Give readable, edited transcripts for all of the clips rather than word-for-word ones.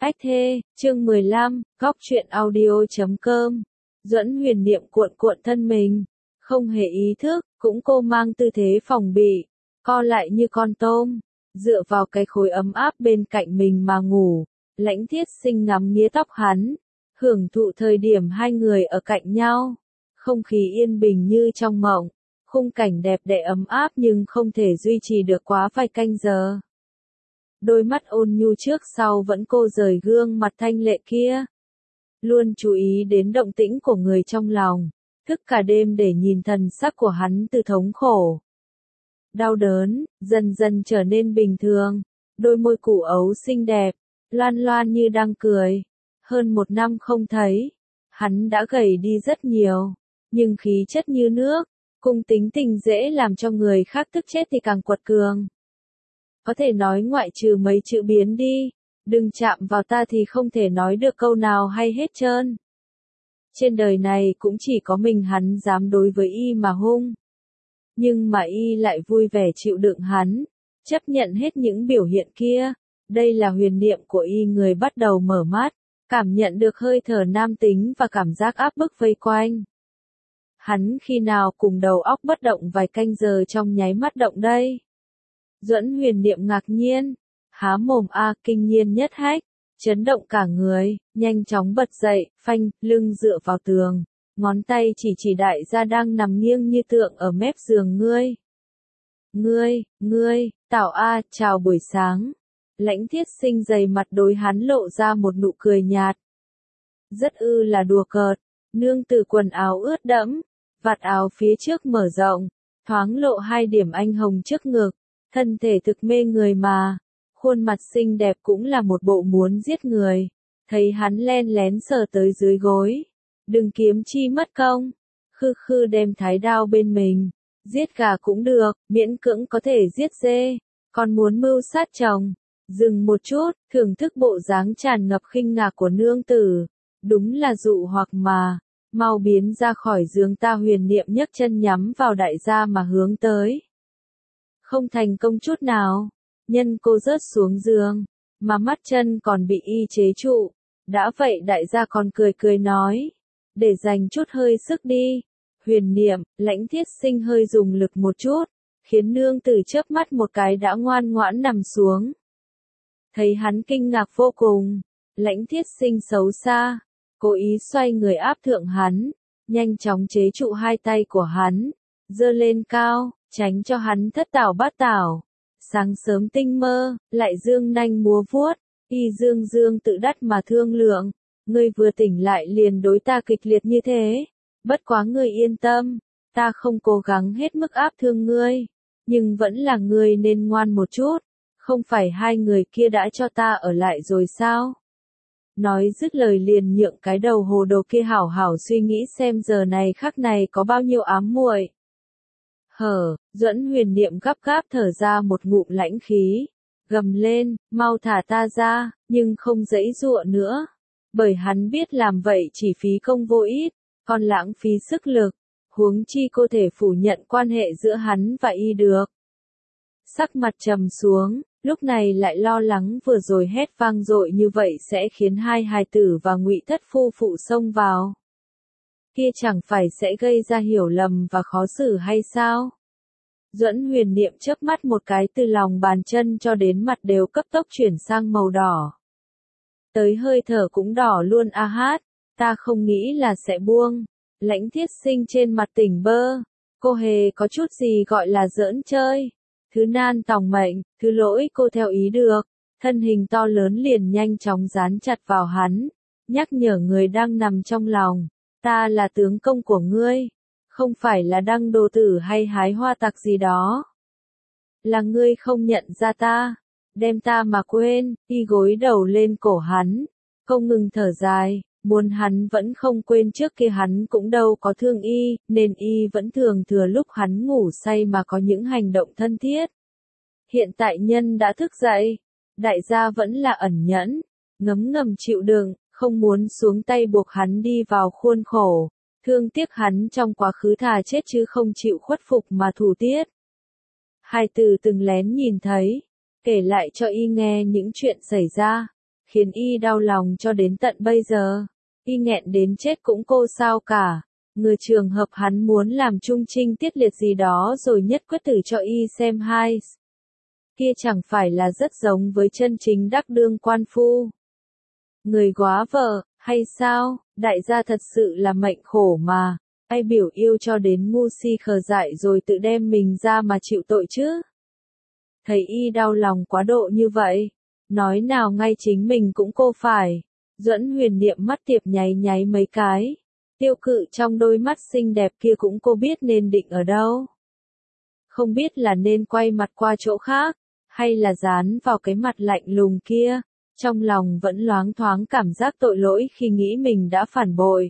Ách thê, chương 15, góc truyện audio.com. Duẫn Huyền Niệm cuộn cuộn thân mình, không hề ý thức, cũng cô mang tư thế phòng bị, co lại như con tôm, dựa vào cái khối ấm áp bên cạnh mình mà ngủ. Lãnh Thiết Sinh ngắm nghía tóc hắn, hưởng thụ thời điểm hai người ở cạnh nhau, không khí yên bình như trong mộng, khung cảnh đẹp đẽ ấm áp nhưng không thể duy trì được quá vài canh giờ. Đôi mắt ôn nhu trước sau vẫn cô rời gương mặt thanh lệ kia. Luôn chú ý đến động tĩnh của người trong lòng, thức cả đêm để nhìn thần sắc của hắn từ thống khổ, đau đớn, dần dần trở nên bình thường. Đôi môi củ ấu xinh đẹp, loan loan như đang cười. Hơn 1 năm không thấy, hắn đã gầy đi rất nhiều, nhưng khí chất như nước, cùng tính tình dễ làm cho người khác tức chết thì càng quật cường. Có thể nói ngoại trừ mấy chữ biến đi, đừng chạm vào ta thì không thể nói được câu nào hay hết trơn. Trên đời này cũng chỉ có mình hắn dám đối với y mà hung. Nhưng mà y lại vui vẻ chịu đựng hắn, chấp nhận hết những biểu hiện kia. Đây là huyền niệm của y người bắt đầu mở mắt, cảm nhận được hơi thở nam tính và cảm giác áp bức vây quanh. Hắn khi nào cùng đầu óc bất động vài canh giờ trong nháy mắt động đây? Duẫn Huyền Niệm ngạc nhiên, há mồm kinh nhiên nhất hách, chấn động cả người, nhanh chóng bật dậy, phanh, lưng dựa vào tường, ngón tay chỉ đại gia đang nằm nghiêng như tượng ở mép giường. Ngươi, Tảo chào buổi sáng. Lãnh Thiết Sinh dày mặt đối hắn lộ ra một nụ cười nhạt. Rất là đùa cợt, nương tử quần áo ướt đẫm, vạt áo phía trước mở rộng, thoáng lộ 2 điểm anh hồng trước ngực. Thân thể thực mê người mà, khuôn mặt xinh đẹp cũng là một bộ muốn giết người. Thấy hắn len lén sờ tới dưới gối, đừng kiếm chi mất công, khư đem thái đao bên mình, giết gà cũng được, miễn cưỡng có thể giết dê, còn muốn mưu sát chồng. Dừng một chút, thưởng thức bộ dáng tràn ngập khinh ngạc của nương tử, đúng là dụ hoặc mà, mau biến ra khỏi giường ta. Huyền Niệm nhấc chân nhắm vào đại gia mà hướng tới. Không thành công chút nào, nhân cô rớt xuống giường, mà mắt chân còn bị y chế trụ. Đã vậy đại gia còn cười nói, để dành chút hơi sức đi. Huyền Niệm, Lãnh Thiết Sinh hơi dùng lực một chút, khiến nương tử chớp mắt một cái đã ngoan ngoãn nằm xuống. Thấy hắn kinh ngạc vô cùng, Lãnh Thiết Sinh xấu xa, cố ý xoay người áp thượng hắn, nhanh chóng chế trụ 2 tay của hắn, giơ lên cao, tránh cho hắn thất tảo bát tảo. Sáng sớm tinh mơ, lại dương nanh múa vuốt, y dương tự đắt mà thương lượng. Ngươi vừa tỉnh lại liền đối ta kịch liệt như thế. Bất quá ngươi yên tâm, ta không cố gắng hết mức áp thương ngươi, nhưng vẫn là ngươi nên ngoan một chút. Không phải 2 người kia đã cho ta ở lại rồi sao? Nói dứt lời liền nhượng cái đầu hồ đồ kia hảo hảo suy nghĩ xem giờ này khắc này có bao nhiêu ám muội. Duẫn Huyền Niệm gấp gáp thở ra một ngụm lãnh khí, gầm lên, mau thả ta ra, nhưng không giãy giụa nữa, bởi hắn biết làm vậy chỉ phí công vô ích, còn lãng phí sức lực, huống chi cô thể phủ nhận quan hệ giữa hắn và y được. Sắc mặt trầm xuống, lúc này lại lo lắng vừa rồi hét vang dội như vậy sẽ khiến 2 hài tử và Ngụy thất phu phụ xông vào. Kia chẳng phải sẽ gây ra hiểu lầm và khó xử hay sao? Duẫn Huyền Niệm chớp mắt một cái, từ lòng bàn chân cho đến mặt đều cấp tốc chuyển sang màu đỏ. Tới hơi thở cũng đỏ luôn. Ta không nghĩ là sẽ buông. Lãnh Thiết Sinh trên mặt tỉnh bơ, cô hề có chút gì gọi là giỡn chơi. Thứ nan tòng mệnh, thứ lỗi cô theo ý được. Thân hình to lớn liền nhanh chóng dán chặt vào hắn, nhắc nhở người đang nằm trong lòng. Ta là tướng công của ngươi, không phải là đăng đồ tử hay hái hoa tặc gì đó. Là ngươi không nhận ra ta, đem ta mà quên. Y gối đầu lên cổ hắn, không ngừng thở dài, muốn hắn vẫn không quên trước kia hắn cũng đâu có thương y, nên y vẫn thường thừa lúc hắn ngủ say mà có những hành động thân thiết. Hiện tại nhân đã thức dậy, đại gia vẫn là ẩn nhẫn, ngấm ngầm chịu đựng, không muốn xuống tay buộc hắn đi vào khuôn khổ, thương tiếc hắn trong quá khứ thà chết chứ không chịu khuất phục mà thủ tiết. Hai từ từng lén nhìn thấy, kể lại cho y nghe những chuyện xảy ra. khiến y đau lòng cho đến tận bây giờ. Y nghẹn đến chết cũng cô sao cả. Người trường hợp hắn muốn làm trung trinh tiết liệt gì đó rồi nhất quyết tử cho y xem hai. Kia chẳng phải là rất giống với chân chính đắc đương quan phu. Người góa vợ, hay sao, đại gia thật sự là mệnh khổ mà. Ai biểu yêu cho đến ngu si khờ dại rồi tự đem mình ra mà chịu tội chứ. Thấy y đau lòng quá độ như vậy. Nói nào ngay chính mình cũng cô phải. Duẫn Huyền Niệm mắt tiệp nháy nháy mấy cái. Tiêu Cự trong đôi mắt xinh đẹp kia cũng cô biết nên định ở đâu. Không biết là nên quay mặt qua chỗ khác, hay là dán vào cái mặt lạnh lùng kia. Trong lòng vẫn loáng thoáng cảm giác tội lỗi khi nghĩ mình đã phản bội.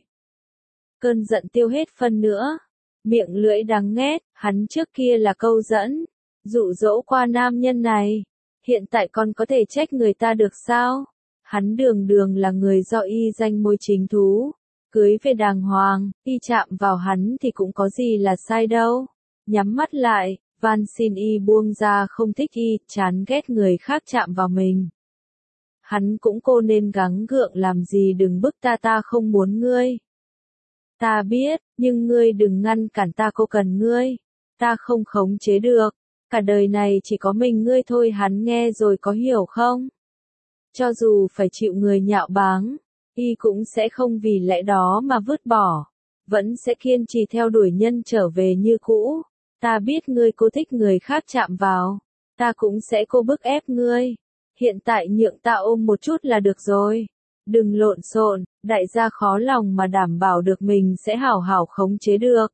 Cơn giận tiêu hết phân nữa. Miệng lưỡi đắng nghét, hắn trước kia là câu dẫn, dụ dỗ qua nam nhân này. Hiện tại còn có thể trách người ta được sao? Hắn đường đường là người do y danh môi chính thú. Cưới về đàng hoàng, y chạm vào hắn thì cũng có gì là sai đâu. Nhắm mắt lại, van xin y buông ra không thích y, chán ghét người khác chạm vào mình. Hắn cũng cô nên gắng gượng làm gì đừng bức ta không muốn ngươi. Ta biết, nhưng ngươi đừng ngăn cản ta cô cần ngươi. Ta không khống chế được. Cả đời này chỉ có mình ngươi thôi hắn nghe rồi có hiểu không? Cho dù phải chịu người nhạo báng, y cũng sẽ không vì lẽ đó mà vứt bỏ. Vẫn sẽ kiên trì theo đuổi nhân trở về như cũ. Ta biết ngươi cố thích người khác chạm vào. Ta cũng sẽ cố bức ép ngươi. Hiện tại nhượng ta ôm một chút là được rồi. Đừng lộn xộn, đại gia khó lòng mà đảm bảo được mình sẽ hảo hảo khống chế được.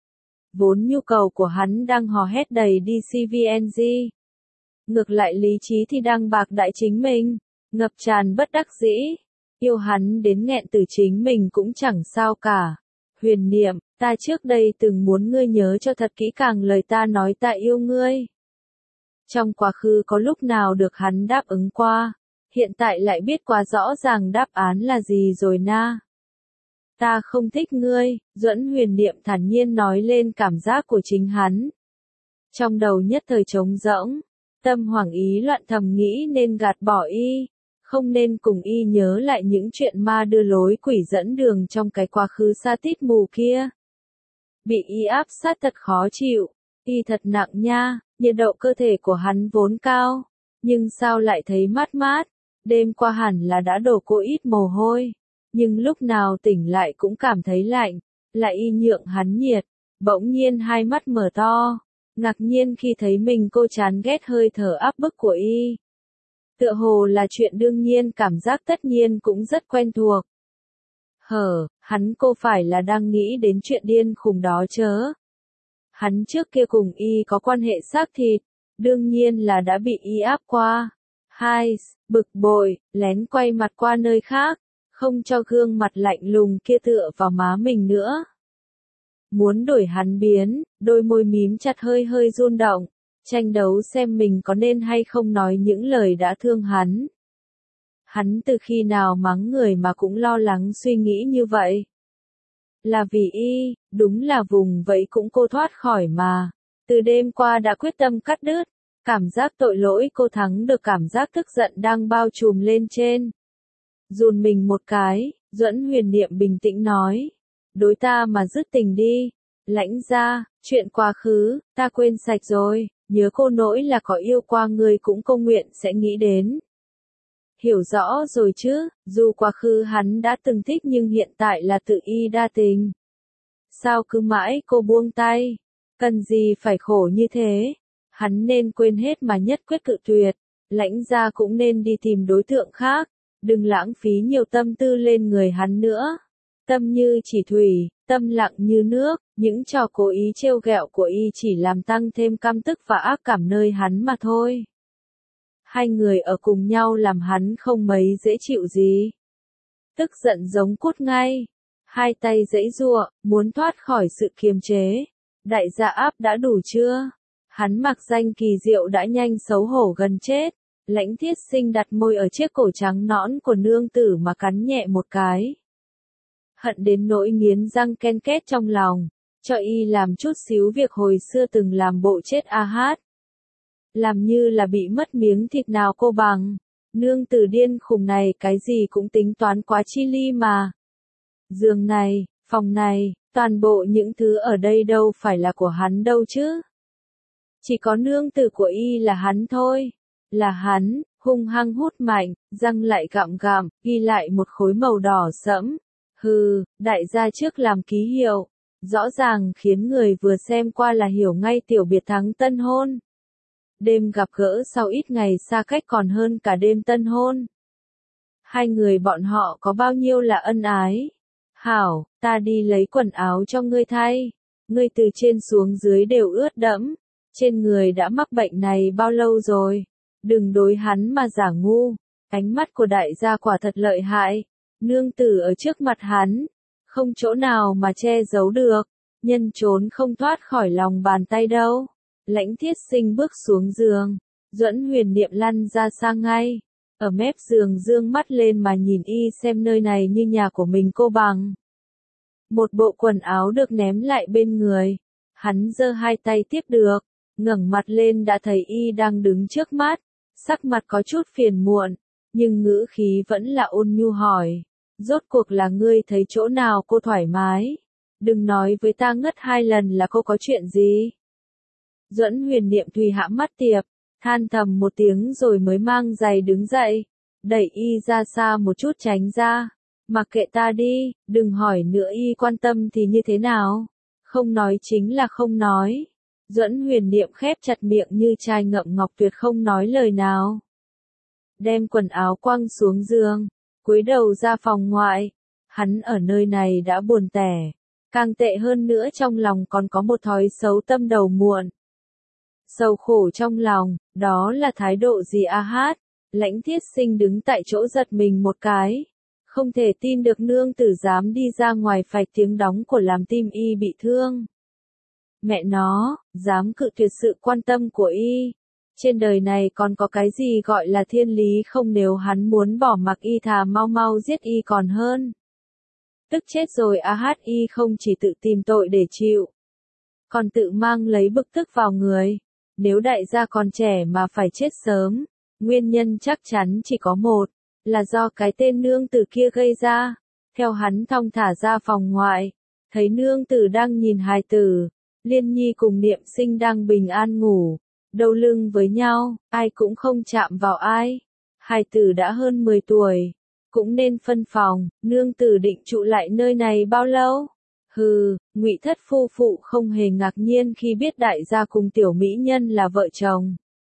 Vốn nhu cầu của hắn đang hò hét đầy đi CVNG. Ngược lại lý trí thì đang bạc đại chính mình, ngập tràn bất đắc dĩ. Yêu hắn đến nghẹn từ chính mình cũng chẳng sao cả. Huyền Niệm, ta trước đây từng muốn ngươi nhớ cho thật kỹ càng lời ta nói ta yêu ngươi. Trong quá khứ có lúc nào được hắn đáp ứng qua, hiện tại lại biết quá rõ ràng đáp án là gì rồi na. Ta không thích ngươi, Duẫn Huyền Niệm thản nhiên nói lên cảm giác của chính hắn. Trong đầu nhất thời trống rỗng, tâm hoảng ý loạn thầm nghĩ nên gạt bỏ y, không nên cùng y nhớ lại những chuyện ma đưa lối quỷ dẫn đường trong cái quá khứ xa tít mù kia. Bị y áp sát thật khó chịu, y thật nặng nha, nhiệt độ cơ thể của hắn vốn cao, nhưng sao lại thấy mát mát, đêm qua hẳn là đã đổ cô ít mồ hôi. Nhưng lúc nào tỉnh lại cũng cảm thấy lạnh, lại y nhượng hắn nhiệt, bỗng nhiên hai mắt mở to, ngạc nhiên khi thấy mình cô chán ghét hơi thở áp bức của y. Tựa hồ là chuyện đương nhiên cảm giác tất nhiên cũng rất quen thuộc. Hắn cô phải là đang nghĩ đến chuyện điên khùng đó chớ. Hắn trước kia cùng y có quan hệ xác thịt, đương nhiên là đã bị y áp qua. Bực bội, lén quay mặt qua nơi khác. Không cho gương mặt lạnh lùng kia tựa vào má mình nữa. Muốn đổi hắn biến, đôi môi mím chặt hơi hơi run động, tranh đấu xem mình có nên hay không nói những lời đã thương hắn. Hắn từ khi nào mắng người mà cũng lo lắng suy nghĩ như vậy. Là vì y, đúng là vùng vẫy cũng cô thoát khỏi mà. Từ đêm qua đã quyết tâm cắt đứt, cảm giác tội lỗi cô thắng được cảm giác tức giận đang bao trùm lên trên. Run mình một cái, Duẫn Huyền Niệm bình tĩnh nói. Đối ta mà dứt tình đi. Lãnh gia, chuyện quá khứ, ta quên sạch rồi, nhớ cô nỗi là có yêu qua người cũng cô nguyện sẽ nghĩ đến. Hiểu rõ rồi chứ, dù quá khứ hắn đã từng thích nhưng hiện tại là tự y đa tình. Sao cứ mãi cô buông tay, cần gì phải khổ như thế, hắn nên quên hết mà nhất quyết cự tuyệt, lãnh gia cũng nên đi tìm đối tượng khác. Đừng lãng phí nhiều tâm tư lên người hắn nữa. Tâm như chỉ thủy, tâm lặng như nước, những trò cố ý trêu ghẹo của y chỉ làm tăng thêm căm tức và ác cảm nơi hắn mà thôi. Hai người ở cùng nhau làm hắn không mấy dễ chịu gì. Tức giận giống cút ngay. Hai tay giãy giụa, muốn thoát khỏi sự kiềm chế. Đại gia áp đã đủ chưa? Hắn mặc danh kỳ diệu đã nhanh xấu hổ gần chết. Lãnh Thiết Sinh đặt môi ở chiếc cổ trắng nõn của nương tử mà cắn nhẹ một cái. Hận đến nỗi nghiến răng ken két trong lòng, cho y làm chút xíu việc hồi xưa từng làm bộ chết a hát. Làm như là bị mất miếng thịt nào cô bằng, Nương tử điên khùng này cái gì cũng tính toán quá chi ly mà. Giường này, phòng này, toàn bộ những thứ ở đây đâu phải là của hắn đâu chứ. Chỉ có nương tử của y là hắn thôi. Là hắn, hung hăng hút mạnh, răng lại gặm gặm, ghi lại một khối màu đỏ sẫm. Hừ, đại gia trước làm ký hiệu. Rõ ràng khiến người vừa xem qua là hiểu ngay tiểu biệt thắng tân hôn. Đêm gặp gỡ sau ít ngày xa cách còn hơn cả đêm tân hôn. Hai người bọn họ có bao nhiêu là ân ái. Hảo, ta đi lấy quần áo cho ngươi thay. Ngươi từ trên xuống dưới đều ướt đẫm. Trên người đã mắc bệnh này bao lâu rồi? Đừng đối hắn mà giả ngu. Ánh mắt của đại gia quả thật lợi hại. Nương tử ở trước mặt hắn. Không chỗ nào mà che giấu được. Nhân trốn không thoát khỏi lòng bàn tay đâu. Lãnh Thiết Sinh bước xuống giường. Duẫn Huyền Niệm lăn ra sang ngay. Ở mép giường dương mắt lên mà nhìn y xem nơi này như nhà của mình cô bằng. Một bộ quần áo được ném lại bên người. Hắn giơ hai tay tiếp được. Ngẩng mặt lên đã thấy y đang đứng trước mắt. Sắc mặt có chút phiền muộn. Nhưng ngữ khí vẫn là ôn nhu hỏi. Rốt cuộc là ngươi thấy chỗ nào cô thoải mái? Đừng nói với ta ngất 2 lần là cô có chuyện gì? Duẫn Huyền Niệm Thùy hạ mắt tiệp, than thầm một tiếng rồi mới mang giày đứng dậy, đẩy y ra xa một chút tránh ra. Mặc kệ ta đi, đừng hỏi nữa, y quan tâm thì như thế nào? Không nói chính là không nói. Duẫn Huyền Niệm khép chặt miệng như chai ngậm ngọc tuyệt không nói lời nào. Đem quần áo quăng xuống giường, cúi đầu ra phòng ngoại. Hắn ở nơi này đã buồn tẻ. Càng tệ hơn nữa trong lòng còn có một thói xấu tâm đầu muộn. Sầu khổ trong lòng, đó là thái độ gì a hát? Lãnh Thiết Sinh đứng tại chỗ giật mình một cái. Không thể tin được nương tử dám đi ra ngoài phạch tiếng đóng của làm tim y bị thương. Mẹ nó, dám cự tuyệt sự quan tâm của y. Trên đời này còn có cái gì gọi là thiên lý không, nếu hắn muốn bỏ mặc y thà mau mau giết y còn hơn. Tức chết rồi a hát, y không chỉ tự tìm tội để chịu. Còn tự mang lấy bực tức vào người. Nếu đại gia còn trẻ mà phải chết sớm, nguyên nhân chắc chắn chỉ có một, là do cái tên nương tử kia gây ra. Theo hắn thong thả ra phòng ngoại, thấy nương tử đang nhìn hài tử, Liên Nhi cùng Niệm Sinh đang bình an ngủ, đầu lưng với nhau, ai cũng không chạm vào ai. Hài tử đã hơn 10 tuổi, cũng nên phân phòng, nương tử định trụ lại nơi này bao lâu? Hừ, Ngụy Thất phu phụ không hề ngạc nhiên khi biết đại gia cùng tiểu mỹ nhân là vợ chồng.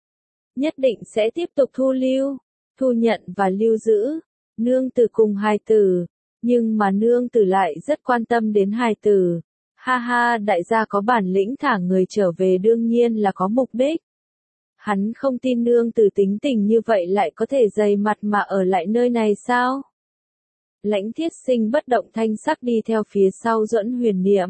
Nhất định sẽ tiếp tục thu lưu, thu nhận và lưu giữ nương tử cùng hài tử, nhưng mà nương tử lại rất quan tâm đến hài tử. Ha ha, đại gia có bản lĩnh thả người trở về đương nhiên là có mục đích. Hắn không tin nương tử tính tình như vậy lại có thể dày mặt mà ở lại nơi này sao? Lãnh Thiết Sinh bất động thanh sắc đi theo phía sau Duẫn Huyền Niệm.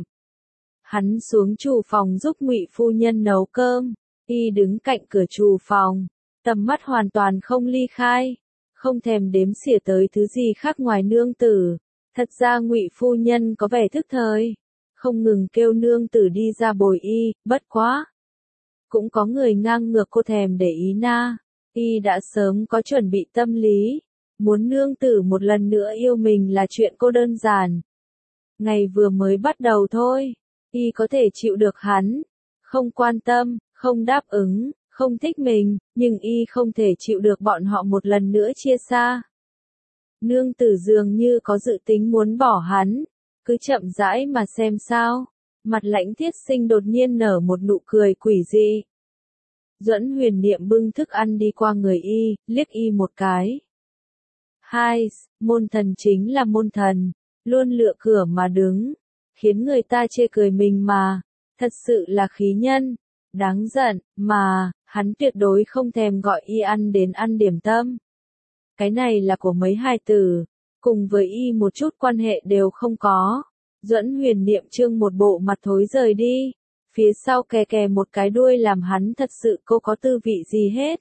Hắn xuống chủ phòng giúp Ngụy phu nhân nấu cơm, y đứng cạnh cửa chủ phòng, tầm mắt hoàn toàn không ly khai, không thèm đếm xỉa tới thứ gì khác ngoài nương tử. Thật ra Ngụy phu nhân có vẻ thức thời, không ngừng kêu nương tử đi ra bồi y, bất quá. Cũng có người ngang ngược cô thèm để ý na, y đã sớm có chuẩn bị tâm lý. Muốn nương tử một lần nữa yêu mình là chuyện cô đơn giản. Ngày vừa mới bắt đầu thôi, y có thể chịu được hắn, không quan tâm, không đáp ứng, không thích mình, nhưng y không thể chịu được bọn họ một lần nữa chia xa. Nương tử dường như có dự tính muốn bỏ hắn, cứ chậm rãi mà xem sao. Mặt Lãnh Thiết Sinh đột nhiên nở một nụ cười quỷ dị. Duẫn Huyền Niệm bưng thức ăn đi qua người y, liếc y một cái. Hai, môn thần chính là môn thần, luôn lựa cửa mà đứng, khiến người ta chê cười mình mà, thật sự là khí nhân, đáng giận, mà, hắn tuyệt đối không thèm gọi y ăn đến ăn điểm tâm. Cái này là của mấy hài tử, cùng với y một chút quan hệ đều không có. Duẫn Huyền Niệm trương một bộ mặt thối rời đi, phía sau kè kè một cái đuôi làm hắn thật sự cô có tư vị gì hết.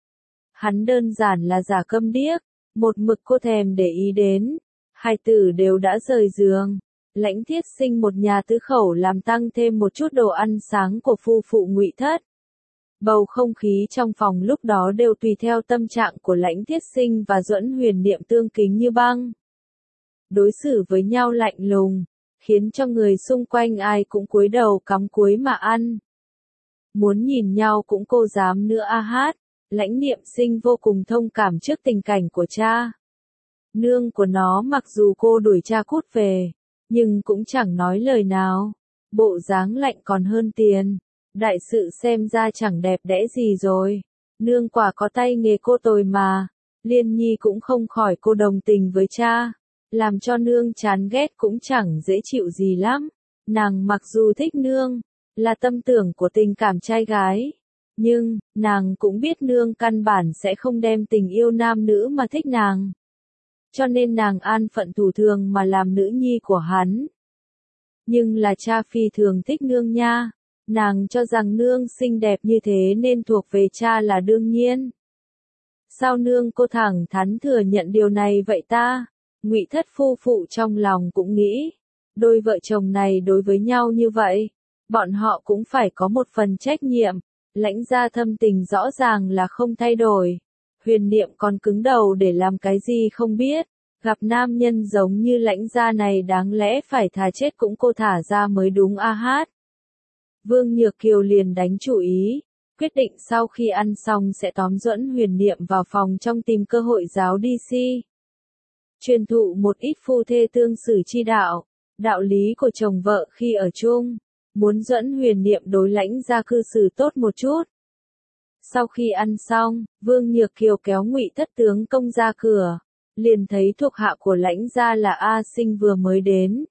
Hắn đơn giản là giả câm điếc. Một mực cô thèm để ý đến, hai tử đều đã rời giường. Lãnh Thiết Sinh một nhà tứ khẩu làm tăng thêm một chút đồ ăn sáng của phu phụ Ngụy Thất. Bầu không khí trong phòng lúc đó đều tùy theo tâm trạng của Lãnh Thiết Sinh và Duẫn Huyền Niệm tương kính như băng. Đối xử với nhau lạnh lùng, khiến cho người xung quanh ai cũng cúi đầu cắm cúi mà ăn. Muốn nhìn nhau cũng cô dám nữa a hát. Lãnh Niệm Sinh vô cùng thông cảm trước tình cảnh của cha. Nương của nó mặc dù cô đuổi cha cút về, nhưng cũng chẳng nói lời nào. Bộ dáng lạnh còn hơn tiền. Đại sự xem ra chẳng đẹp đẽ gì rồi. Nương quả có tay nghề cô tồi mà. Liên Nhi cũng không khỏi cô đồng tình với cha. Làm cho nương chán ghét cũng chẳng dễ chịu gì lắm. Nàng mặc dù thích nương, là tâm tưởng của tình cảm trai gái. Nhưng, nàng cũng biết nương căn bản sẽ không đem tình yêu nam nữ mà thích nàng. Cho nên nàng an phận thủ thường mà làm nữ nhi của hắn. Nhưng là cha phi thường thích nương nha. Nàng cho rằng nương xinh đẹp như thế nên thuộc về cha là đương nhiên. Sao nương cô thẳng thắn thừa nhận điều này vậy ta? Ngụy Thất phu phụ trong lòng cũng nghĩ. Đôi vợ chồng này đối với nhau như vậy, bọn họ cũng phải có một phần trách nhiệm. Lãnh gia thâm tình rõ ràng là không thay đổi. Huyền Niệm còn cứng đầu để làm cái gì không biết. Gặp nam nhân giống như Lãnh gia này đáng lẽ phải thà chết cũng cô thả ra mới đúng a hát. Vương Nhược Kiều liền đánh chủ ý, quyết định sau khi ăn xong sẽ tóm Duẫn Huyền Niệm vào phòng trong tìm cơ hội giáo đi si. Truyền thụ một ít phu thê tương xử chi đạo, đạo lý của chồng vợ khi ở chung, muốn Duẫn Huyền Niệm đối Lãnh gia cư xử tốt một chút. Sau khi ăn xong, Vương Nhược Kiều kéo Ngụy Thất tướng công ra cửa, liền thấy thuộc hạ của Lãnh gia là A Sinh vừa mới đến.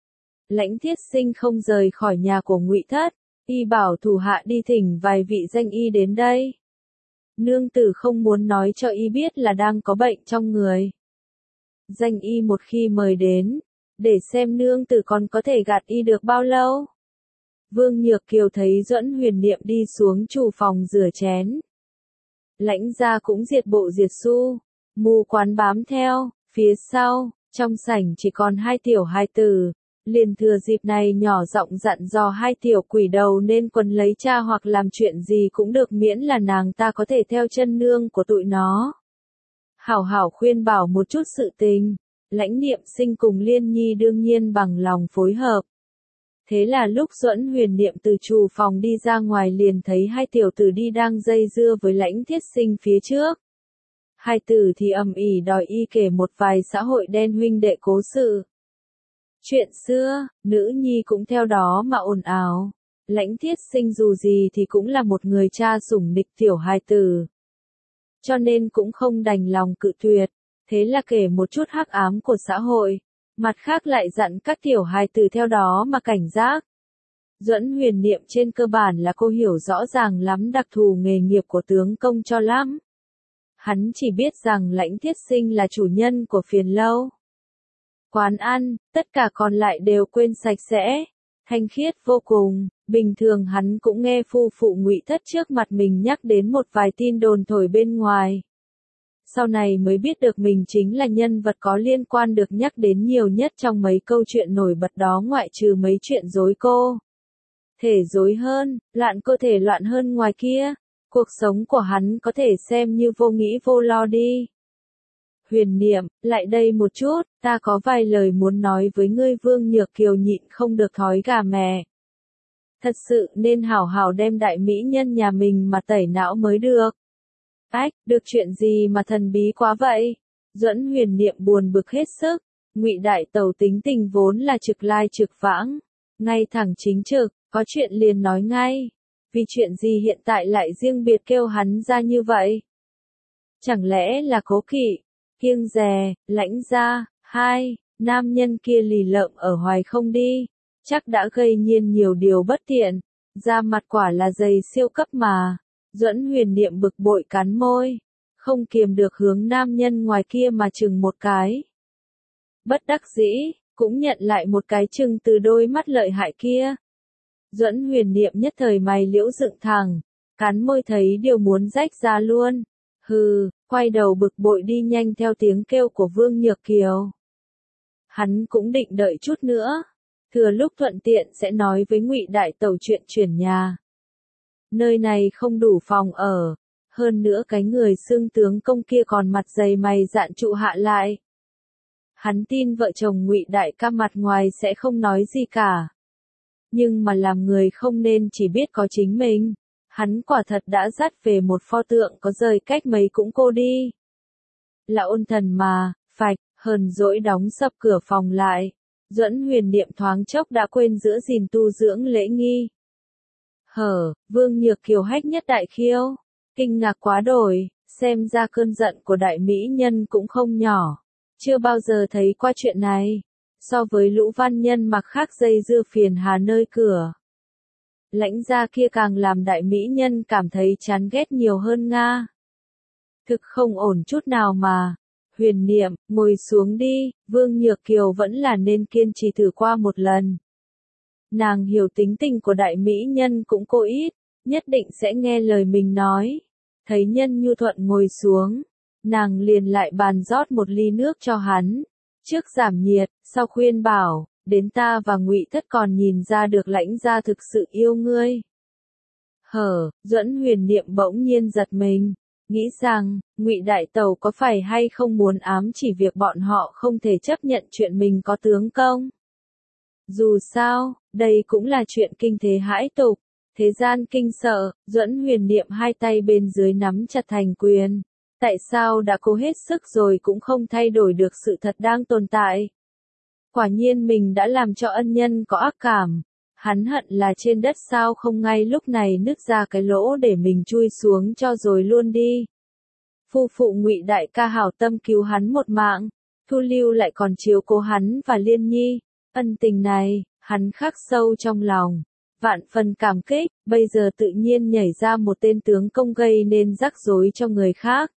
Lãnh Thiết Sinh không rời khỏi nhà của Ngụy Thất, y bảo thủ hạ đi thỉnh vài vị danh y đến đây. Nương tử không muốn nói cho y biết là đang có bệnh trong người. Danh y một khi mời đến, để xem nương tử còn có thể gạt y được bao lâu. Vương Nhược Kiều thấy Duẫn Huyền Niệm đi xuống chủ phòng rửa chén. Lãnh gia cũng diệt bộ diệt xu, mù quán bám theo, phía sau, trong sảnh chỉ còn hai tiểu hài tử. Liền thừa dịp này nhỏ giọng dặn dò hai tiểu quỷ đầu nên quấn lấy cha hoặc làm chuyện gì cũng được miễn là nàng ta có thể theo chân nương của tụi nó. Hảo hảo khuyên bảo một chút sự tình, Lãnh Niệm Sinh cùng Liên Nhi đương nhiên bằng lòng phối hợp. Thế là lúc Duẫn Huyền Niệm từ chủ phòng đi ra ngoài liền thấy hai tiểu tử đi đang dây dưa với Lãnh Thiết Sinh phía trước. Hai tử thì ầm ĩ đòi y kể một vài xã hội đen huynh đệ cố sự. Chuyện xưa, nữ nhi cũng theo đó mà ồn ào. Lãnh Thiết Sinh dù gì thì cũng là một người cha sủng nịch tiểu hài tử. Cho nên cũng không đành lòng cự tuyệt. Thế là kể một chút hắc ám của xã hội. Mặt khác lại dặn các tiểu hài tử theo đó mà cảnh giác. Duẫn Huyền Niệm trên cơ bản là cô hiểu rõ ràng lắm đặc thù nghề nghiệp của tướng công cho lắm. Hắn chỉ biết rằng Lãnh Thiết Sinh là chủ nhân của Phiền Lâu. Quán ăn, tất cả còn lại đều quên sạch sẽ, thanh khiết vô cùng. Bình thường hắn cũng nghe phu phụ Ngụy Thất trước mặt mình nhắc đến một vài tin đồn thổi bên ngoài. Sau này mới biết được mình chính là nhân vật có liên quan được nhắc đến nhiều nhất trong mấy câu chuyện nổi bật đó ngoại trừ mấy chuyện dối cô. Thể dối hơn, loạn cơ thể loạn hơn ngoài kia. Cuộc sống của hắn có thể xem như vô nghĩ vô lo đi. Huyền Niệm, lại đây một chút, ta có vài lời muốn nói với ngươi. Vương Nhược Kiều nhịn không được thói gà mè. Thật sự nên hảo hảo đem đại mỹ nhân nhà mình mà tẩy não mới được. Ách, được chuyện gì mà thần bí quá vậy? Duẫn Huyền Niệm buồn bực hết sức. Ngụy đại tẩu tính tình vốn là trực lai trực vãng, ngay thẳng chính trực, có chuyện liền nói ngay. Vì chuyện gì hiện tại lại riêng biệt kêu hắn ra như vậy? Chẳng lẽ là cố kỵ, kiêng dè, Lãnh gia, hai, nam nhân kia lì lợm ở hoài không đi, chắc đã gây nhiên nhiều điều bất tiện, da mặt quả là dày siêu cấp mà. Duẫn Huyền Niệm bực bội cắn môi, không kiềm được hướng nam nhân ngoài kia mà chừng một cái. Bất đắc dĩ, cũng nhận lại một cái chừng từ đôi mắt lợi hại kia. Duẫn Huyền Niệm nhất thời mày liễu dựng thẳng, cắn môi thấy điều muốn rách ra luôn. Hừ, quay đầu bực bội đi nhanh theo tiếng kêu của Vương Nhược Kiều. Hắn cũng định đợi chút nữa, thừa lúc thuận tiện sẽ nói với Ngụy đại tẩu chuyện chuyển nhà. Nơi này không đủ phòng ở. Hơn nữa cái người xưng tướng công kia còn mặt dày mày dạn trụ hạ lại. Hắn tin vợ chồng Ngụy đại ca mặt ngoài sẽ không nói gì cả. Nhưng mà làm người không nên chỉ biết có chính mình. Hắn quả thật đã dắt về một pho tượng có rời cách mấy cũng cô đi. Là ôn thần mà, phạch, hờn dỗi đóng sập cửa phòng lại. Duẫn Huyền Niệm thoáng chốc đã quên giữ gìn tu dưỡng lễ nghi. Vương Nhược Kiều hách nhất đại khiêu. Kinh ngạc quá đổi, xem ra cơn giận của đại mỹ nhân cũng không nhỏ. Chưa bao giờ thấy qua chuyện này. So với lũ văn nhân mặc khác dây dưa phiền hà nơi cửa. Lãnh gia kia càng làm đại mỹ nhân cảm thấy chán ghét nhiều hơn Nga. Thực không ổn chút nào mà. Huyền Niệm, ngồi xuống đi, Vương Nhược Kiều vẫn là nên kiên trì thử qua một lần. Nàng hiểu tính tình của đại mỹ nhân cũng cô ít, nhất định sẽ nghe lời mình nói. Thấy nhân nhu thuận ngồi xuống, nàng liền lại bàn rót một ly nước cho hắn. Trước giảm nhiệt, sau khuyên bảo, đến ta và Ngụy Thất còn nhìn ra được lãnh gia thực sự yêu ngươi. Duẫn Huyền Niệm bỗng nhiên giật mình, nghĩ rằng, Ngụy đại tẩu có phải hay không muốn ám chỉ việc bọn họ không thể chấp nhận chuyện mình có tướng công. Dù sao, đây cũng là chuyện kinh thế hãi tục, thế gian kinh sợ. Duẫn Huyền Niệm hai tay bên dưới nắm chặt thành quyền. Tại sao đã cố hết sức rồi cũng không thay đổi được sự thật đang tồn tại? Quả nhiên mình đã làm cho ân nhân có ác cảm. Hắn hận là trên đất sao không ngay lúc này nứt ra cái lỗ để mình chui xuống cho rồi luôn đi. Phu phụ Ngụy đại ca hảo tâm cứu hắn một mạng, thu lưu lại còn chiếu cố hắn và Liên Nhi. Ân tình này, hắn khắc sâu trong lòng. Vạn phần cảm kích, bây giờ tự nhiên nhảy ra một tên tướng công gây nên rắc rối cho người khác.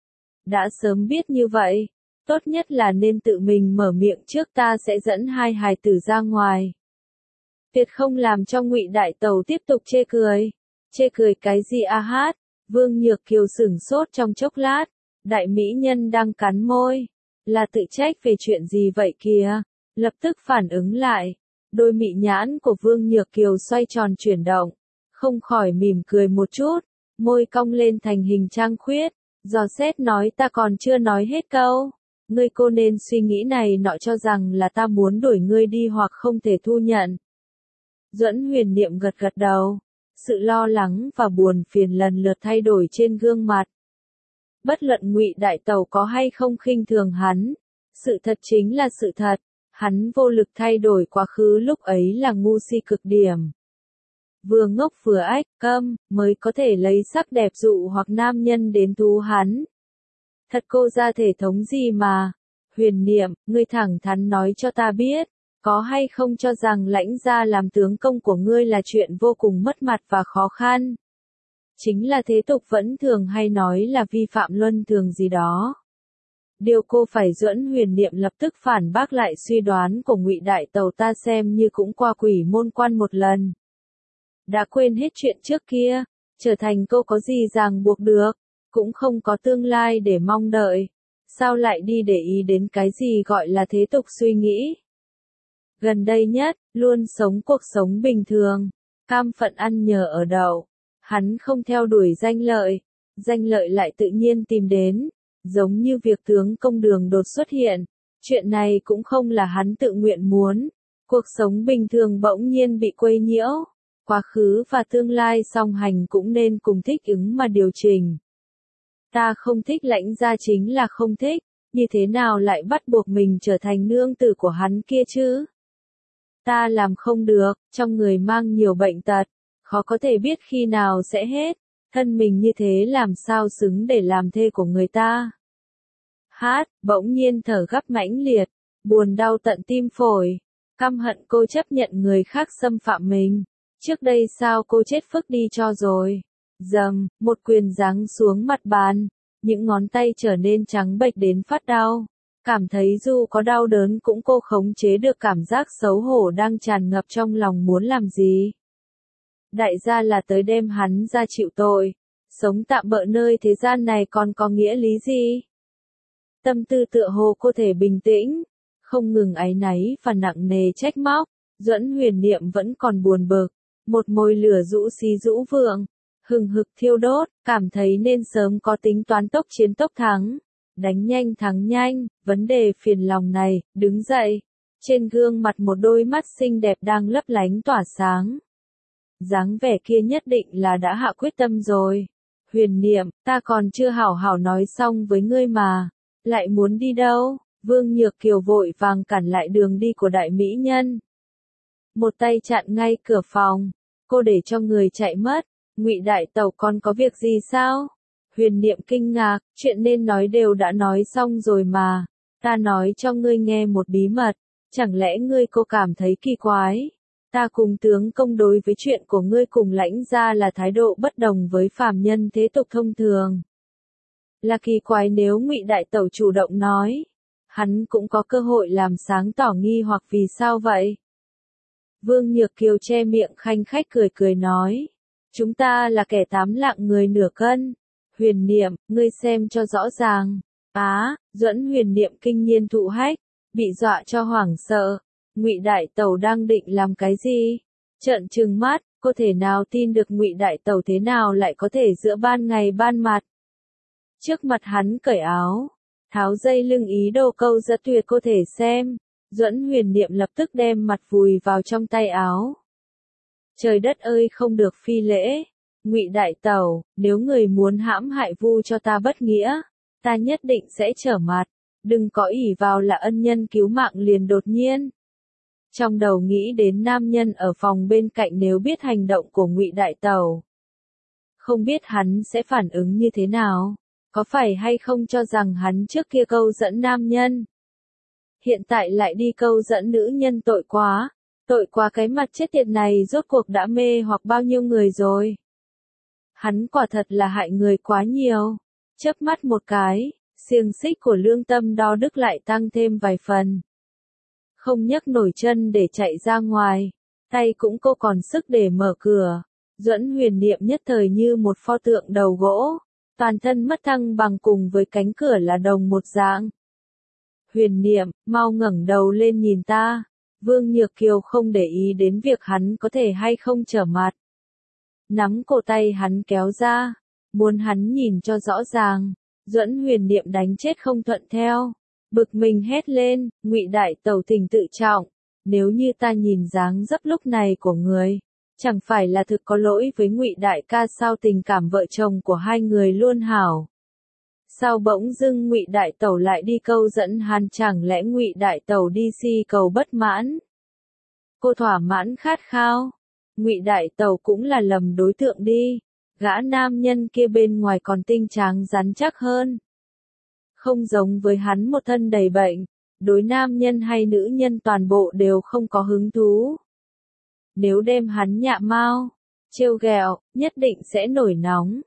Đã sớm biết như vậy, tốt nhất là nên tự mình mở miệng trước, ta sẽ dẫn hai hài tử ra ngoài. Tuyệt không làm cho Ngụy đại tẩu tiếp tục chê cười. Chê cười cái gì a hát? Vương Nhược Kiều sửng sốt trong chốc lát, đại mỹ nhân đang cắn môi. Là tự trách về chuyện gì vậy kìa? Lập tức phản ứng lại. Đôi mị nhãn của Vương Nhược Kiều xoay tròn chuyển động, không khỏi mỉm cười một chút, môi cong lên thành hình trăng khuyết, dò xét nói ta còn chưa nói hết câu. Ngươi cô nên suy nghĩ này nọ cho rằng là ta muốn đuổi ngươi đi hoặc không thể thu nhận. Duẫn Huyền Niệm gật gật đầu, sự lo lắng và buồn phiền lần lượt thay đổi trên gương mặt. Bất luận Ngụy đại tẩu có hay không khinh thường hắn, sự thật chính là sự thật. Hắn vô lực thay đổi quá khứ lúc ấy là ngu si cực điểm. Vừa ngốc vừa ách, câm, mới có thể lấy sắc đẹp dụ hoặc nam nhân đến thú hắn. Thật cô ra thể thống gì mà. Huyền Niệm, ngươi thẳng thắn nói cho ta biết, có hay không cho rằng lãnh gia làm tướng công của ngươi là chuyện vô cùng mất mặt và khó khăn. Chính là thế tục vẫn thường hay nói là vi phạm luân thường gì đó. Điều cô phải. Duẫn Huyền Niệm lập tức phản bác lại suy đoán của Ngụy đại tẩu, ta xem như cũng qua quỷ môn quan một lần. Đã quên hết chuyện trước kia, trở thành cô có gì ràng buộc được, cũng không có tương lai để mong đợi. Sao lại đi để ý đến cái gì gọi là thế tục suy nghĩ? Gần đây nhất, luôn sống cuộc sống bình thường, cam phận ăn nhờ ở đậu. Hắn không theo đuổi danh lợi lại tự nhiên tìm đến. Giống như việc tướng công Đường đột xuất hiện, chuyện này cũng không là hắn tự nguyện muốn. Cuộc sống bình thường bỗng nhiên bị quấy nhiễu, quá khứ và tương lai song hành cũng nên cùng thích ứng mà điều chỉnh. Ta không thích lãnh gia chính là không thích, như thế nào lại bắt buộc mình trở thành nương tử của hắn kia chứ? Ta làm không được, trong người mang nhiều bệnh tật, khó có thể biết khi nào sẽ hết. Thân mình như thế làm sao xứng để làm thê của người ta. Bỗng nhiên thở gấp mãnh liệt, buồn đau tận tim phổi, căm hận cô chấp nhận người khác xâm phạm mình. Trước đây sao cô chết phức đi cho rồi. Dầm, một quyền giáng xuống mặt bàn, những ngón tay trở nên trắng bệch đến phát đau. Cảm thấy dù có đau đớn cũng cô khống chế được cảm giác xấu hổ đang tràn ngập trong lòng, muốn làm gì. Đại gia là tới đem hắn ra chịu tội. Sống tạm bợ nơi thế gian này còn có nghĩa lý gì? Tâm tư tựa hồ cô thể bình tĩnh, không ngừng áy náy và nặng nề trách móc. Duẫn Huyền Niệm vẫn còn buồn bực, một môi lửa rũ xí rũ vượng, hừng hực thiêu đốt, cảm thấy nên sớm có tính toán tốc chiến tốc thắng. Đánh nhanh thắng nhanh, vấn đề phiền lòng này, đứng dậy. Trên gương mặt một đôi mắt xinh đẹp đang lấp lánh tỏa sáng. Dáng vẻ kia nhất định là đã hạ quyết tâm rồi. Huyền Niệm, ta còn chưa hảo hảo nói xong với ngươi mà. Lại muốn đi đâu? Vương Nhược Kiều vội vàng cản lại đường đi của đại mỹ nhân. Một tay chặn ngay cửa phòng. Cô để cho người chạy mất. Ngụy đại tẩu còn có việc gì sao? Huyền Niệm kinh ngạc, chuyện nên nói đều đã nói xong rồi mà. Ta nói cho ngươi nghe một bí mật. Chẳng lẽ ngươi cô cảm thấy kỳ quái? Ta cùng tướng công đối với chuyện của ngươi cùng lãnh gia là thái độ bất đồng với phàm nhân thế tục thông thường. Là kỳ quái nếu Ngụy đại tẩu chủ động nói. Hắn cũng có cơ hội làm sáng tỏ nghi hoặc vì sao vậy? Vương Nhược Kiều che miệng khanh khách cười cười nói. Chúng ta là kẻ 8 lạng người nửa cân. Huyền Niệm, ngươi xem cho rõ ràng. Duẫn Huyền Niệm kinh nhiên thụ hách, bị dọa cho hoảng sợ. Ngụy đại tẩu đang định làm cái gì? Trợn trừng mắt, cô thể nào tin được Ngụy đại tẩu thế nào lại có thể giữa ban ngày ban mặt. Trước mặt hắn cởi áo, tháo dây lưng ý đồ câu dẫn tuyệt cô thể xem. Duẫn Huyền Niệm lập tức đem mặt vùi vào trong tay áo. Trời đất ơi không được phi lễ. Ngụy đại tẩu, nếu người muốn hãm hại Vu cho ta bất nghĩa, ta nhất định sẽ trở mặt. Đừng có ỷ vào là ân nhân cứu mạng liền đột nhiên. Trong đầu nghĩ đến nam nhân ở phòng bên cạnh nếu biết hành động của Ngụy đại tẩu. Không biết hắn sẽ phản ứng như thế nào, có phải hay không cho rằng hắn trước kia câu dẫn nam nhân. Hiện tại lại đi câu dẫn nữ nhân tội quá cái mặt chết tiệt này rốt cuộc đã mê hoặc bao nhiêu người rồi. Hắn quả thật là hại người quá nhiều. Chớp mắt một cái, xiềng xích của lương tâm đo đức lại tăng thêm vài phần. Không nhấc nổi chân để chạy ra ngoài, tay cũng cô còn sức để mở cửa. Duẫn Huyền Niệm nhất thời như một pho tượng đầu gỗ, toàn thân mất thăng bằng cùng với cánh cửa là đồng một dạng. Huyền Niệm, mau ngẩng đầu lên nhìn ta. Vương Nhược Kiều không để ý đến việc hắn có thể hay không trở mặt. Nắm cổ tay hắn kéo ra, muốn hắn nhìn cho rõ ràng. Duẫn Huyền Niệm đánh chết không thuận theo. Bực mình hét lên, Ngụy đại tẩu tình tự trọng. Nếu như ta nhìn dáng dấp lúc này của người, chẳng phải là thực có lỗi với Ngụy đại ca sao tình cảm vợ chồng của hai người luôn hảo. Sao bỗng dưng Ngụy đại tẩu lại đi câu dẫn hắn, chẳng lẽ Ngụy đại tẩu đi si cầu bất mãn? Cô thỏa mãn khát khao. Ngụy đại tẩu cũng là lầm đối tượng đi. Gã nam nhân kia bên ngoài còn tinh tráng rắn chắc hơn. Không giống với hắn một thân đầy bệnh, đối nam nhân hay nữ nhân toàn bộ đều không có hứng thú. Nếu đem hắn nhạ mau, trêu ghẹo, nhất định sẽ nổi nóng.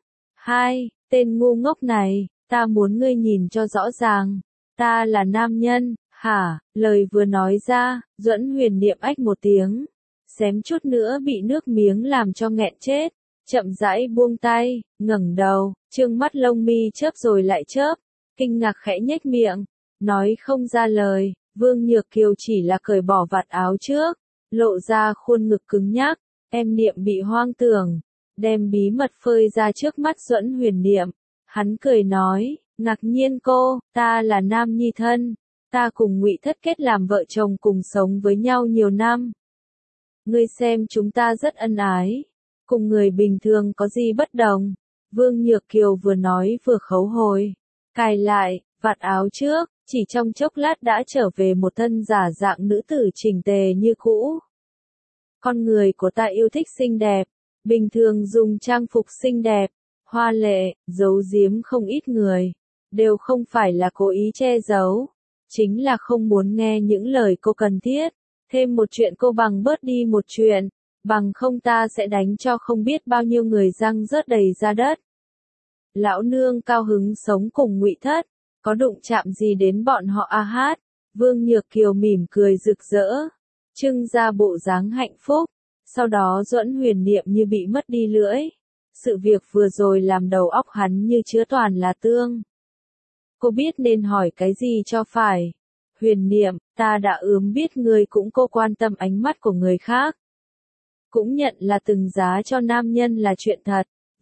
Tên ngu ngốc này, ta muốn ngươi nhìn cho rõ ràng, ta là nam nhân. Hả? Lời vừa nói ra, Duẫn Huyền Niệm ách một tiếng, xém chút nữa bị nước miếng làm cho nghẹn chết. Chậm rãi buông tay, ngẩng đầu, trương mắt lông mi chớp rồi lại chớp, kinh ngạc khẽ nhếch miệng, nói không ra lời. Vương Nhược Kiều chỉ là cởi bỏ vạt áo trước, lộ ra khuôn ngực cứng nhắc. Em Niệm bị hoang tưởng, đem bí mật phơi ra trước mắt Duẫn Huyền Niệm. Hắn cười nói, ngạc nhiên cô, ta là nam nhi thân, ta cùng Ngụy thất kết làm vợ chồng cùng sống với nhau nhiều năm. Ngươi xem chúng ta rất ân ái, cùng người bình thường có gì bất đồng. Vương Nhược Kiều vừa nói vừa khấu hồi, cài lại vạt áo trước, chỉ trong chốc lát đã trở về một thân giả dạng nữ tử chỉnh tề như cũ. Con người của ta yêu thích xinh đẹp, bình thường dùng trang phục xinh đẹp, hoa lệ, giấu giếm không ít người, đều không phải là cố ý che giấu, chính là không muốn nghe những lời cô cần thiết. Thêm một chuyện cô bằng bớt đi một chuyện, bằng không ta sẽ đánh cho không biết bao nhiêu người răng rớt đầy ra đất. Lão nương cao hứng sống cùng Ngụy thất, có đụng chạm gì đến bọn họ hát. Vương Nhược Kiều mỉm cười rực rỡ, trưng ra bộ dáng hạnh phúc. Sau đó Duẫn Huyền Niệm như bị mất đi lưỡi. Sự việc vừa rồi làm đầu óc hắn như chứa toàn là tương. Cô biết nên hỏi cái gì cho phải. Huyền Niệm, ta đã biết người cũng cô quan tâm ánh mắt của người khác. Cũng nhận là từng giá cho nam nhân là chuyện thật.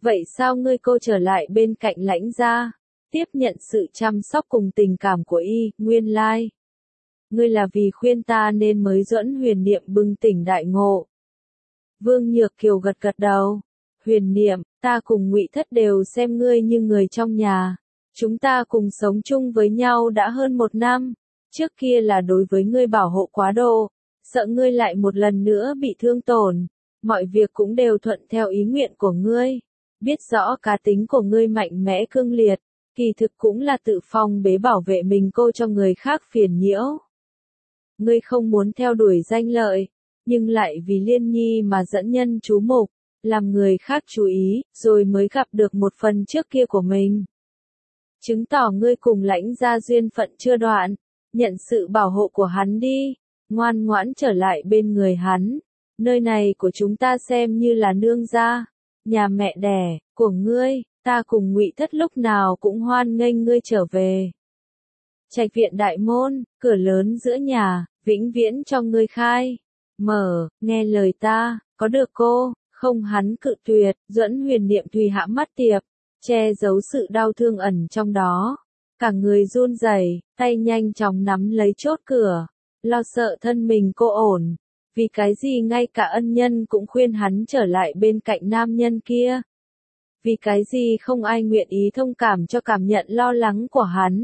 Vậy sao ngươi cô trở lại bên cạnh Lãnh gia, tiếp nhận sự chăm sóc cùng tình cảm của y, nguyên lai. Ngươi là vì khuyên ta nên mới Duẫn Huyền Niệm bừng tỉnh đại ngộ. Vương Nhược Kiều gật gật đầu. Huyền Niệm, ta cùng Ngụy Thất đều xem ngươi như người trong nhà. Chúng ta cùng sống chung với nhau đã hơn 1 năm. Trước kia là đối với ngươi bảo hộ quá độ, sợ ngươi lại một lần nữa bị thương tổn. Mọi việc cũng đều thuận theo ý nguyện của ngươi. Biết rõ cá tính của ngươi mạnh mẽ cương liệt, kỳ thực cũng là tự phong bế bảo vệ mình cô cho người khác phiền nhiễu. Ngươi không muốn theo đuổi danh lợi, nhưng lại vì Liên Nhi mà dẫn nhân chú mục, làm người khác chú ý, rồi mới gặp được một phần trước kia của mình. Chứng tỏ ngươi cùng Lãnh gia duyên phận chưa đoạn, nhận sự bảo hộ của hắn đi, ngoan ngoãn trở lại bên người hắn. Nơi này của chúng ta xem như là nương gia, nhà mẹ đẻ của ngươi, ta cùng Ngụy Thất lúc nào cũng hoan nghênh ngươi trở về. Trạch viện đại môn, cửa lớn giữa nhà, vĩnh viễn cho ngươi khai. Mở, nghe lời ta, có được cô, không hắn cự tuyệt, Duẫn Huyền Niệm tùy hạ mắt tiệp, che giấu sự đau thương ẩn trong đó. Cả người run rẩy, tay nhanh chóng nắm lấy chốt cửa, lo sợ thân mình cô ổn. Vì cái gì ngay cả ân nhân cũng khuyên hắn trở lại bên cạnh nam nhân kia? Vì cái gì không ai nguyện ý thông cảm cho cảm nhận lo lắng của hắn?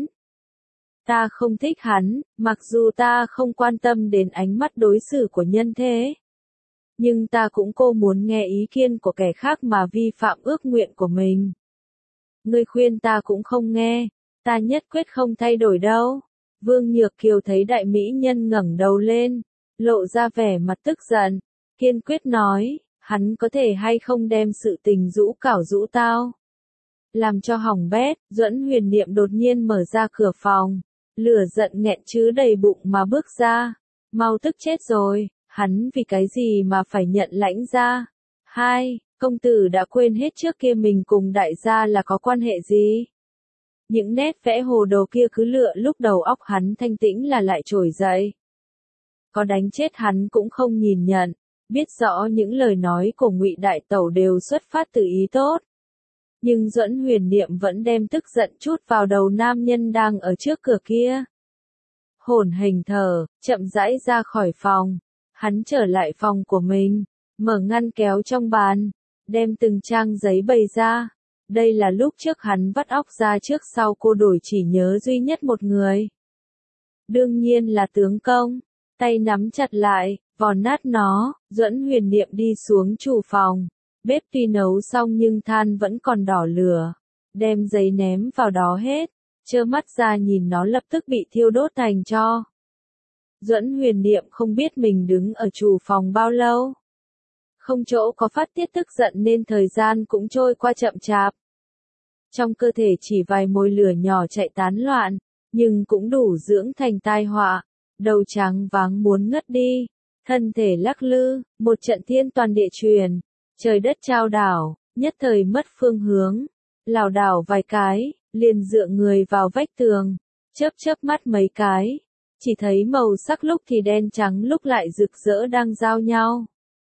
Ta không thích hắn, mặc dù ta không quan tâm đến ánh mắt đối xử của nhân thế. Nhưng ta cũng cô muốn nghe ý kiến của kẻ khác mà vi phạm ước nguyện của mình. Ngươi khuyên ta cũng không nghe, ta nhất quyết không thay đổi đâu. Vương Nhược Kiều thấy đại mỹ nhân ngẩng đầu lên, lộ ra vẻ mặt tức giận, kiên quyết nói, hắn có thể hay không đem sự tình rũ cảo rũ tao. Làm cho hỏng bét, Duẫn Huyền Niệm đột nhiên mở ra cửa phòng, lửa giận nghẹn chứa đầy bụng mà bước ra. Mau tức chết rồi, hắn vì cái gì mà phải nhận Lãnh gia? Công tử đã quên hết trước kia mình cùng đại gia là có quan hệ gì? Những nét vẽ hồ đồ kia cứ lựa lúc đầu óc hắn thanh tĩnh là lại trồi dậy. Có đánh chết hắn cũng không nhìn nhận, biết rõ những lời nói của Ngụy đại tẩu đều xuất phát từ ý tốt. Nhưng Duẫn Huyền Niệm vẫn đem tức giận chút vào đầu nam nhân đang ở trước cửa kia. Hổn hển thở, chậm rãi ra khỏi phòng. Hắn trở lại phòng của mình, mở ngăn kéo trong bàn, đem từng trang giấy bày ra. Đây là lúc trước hắn vắt óc ra trước sau cô đổi chỉ nhớ duy nhất một người. Đương nhiên là tướng công. Tay nắm chặt lại, vò nát nó, Duẫn Huyền Niệm đi xuống chủ phòng. Bếp tuy nấu xong nhưng than vẫn còn đỏ lửa. Đem giấy ném vào đó hết, trơ mắt ra nhìn nó lập tức bị thiêu đốt thành tro. Duẫn Huyền Niệm không biết mình đứng ở chủ phòng bao lâu. Không chỗ có phát tiết tức giận nên thời gian cũng trôi qua chậm chạp. Trong cơ thể chỉ vài mồi lửa nhỏ chạy tán loạn, nhưng cũng đủ dưỡng thành tai họa. Đầu trắng váng muốn ngất đi, thân thể lắc lư, một trận thiên toàn địa truyền, trời đất chao đảo, nhất thời mất phương hướng, lảo đảo vài cái, liền dựa người vào vách tường, chớp mắt mấy cái, chỉ thấy màu sắc lúc thì đen trắng lúc lại rực rỡ đang giao nhau.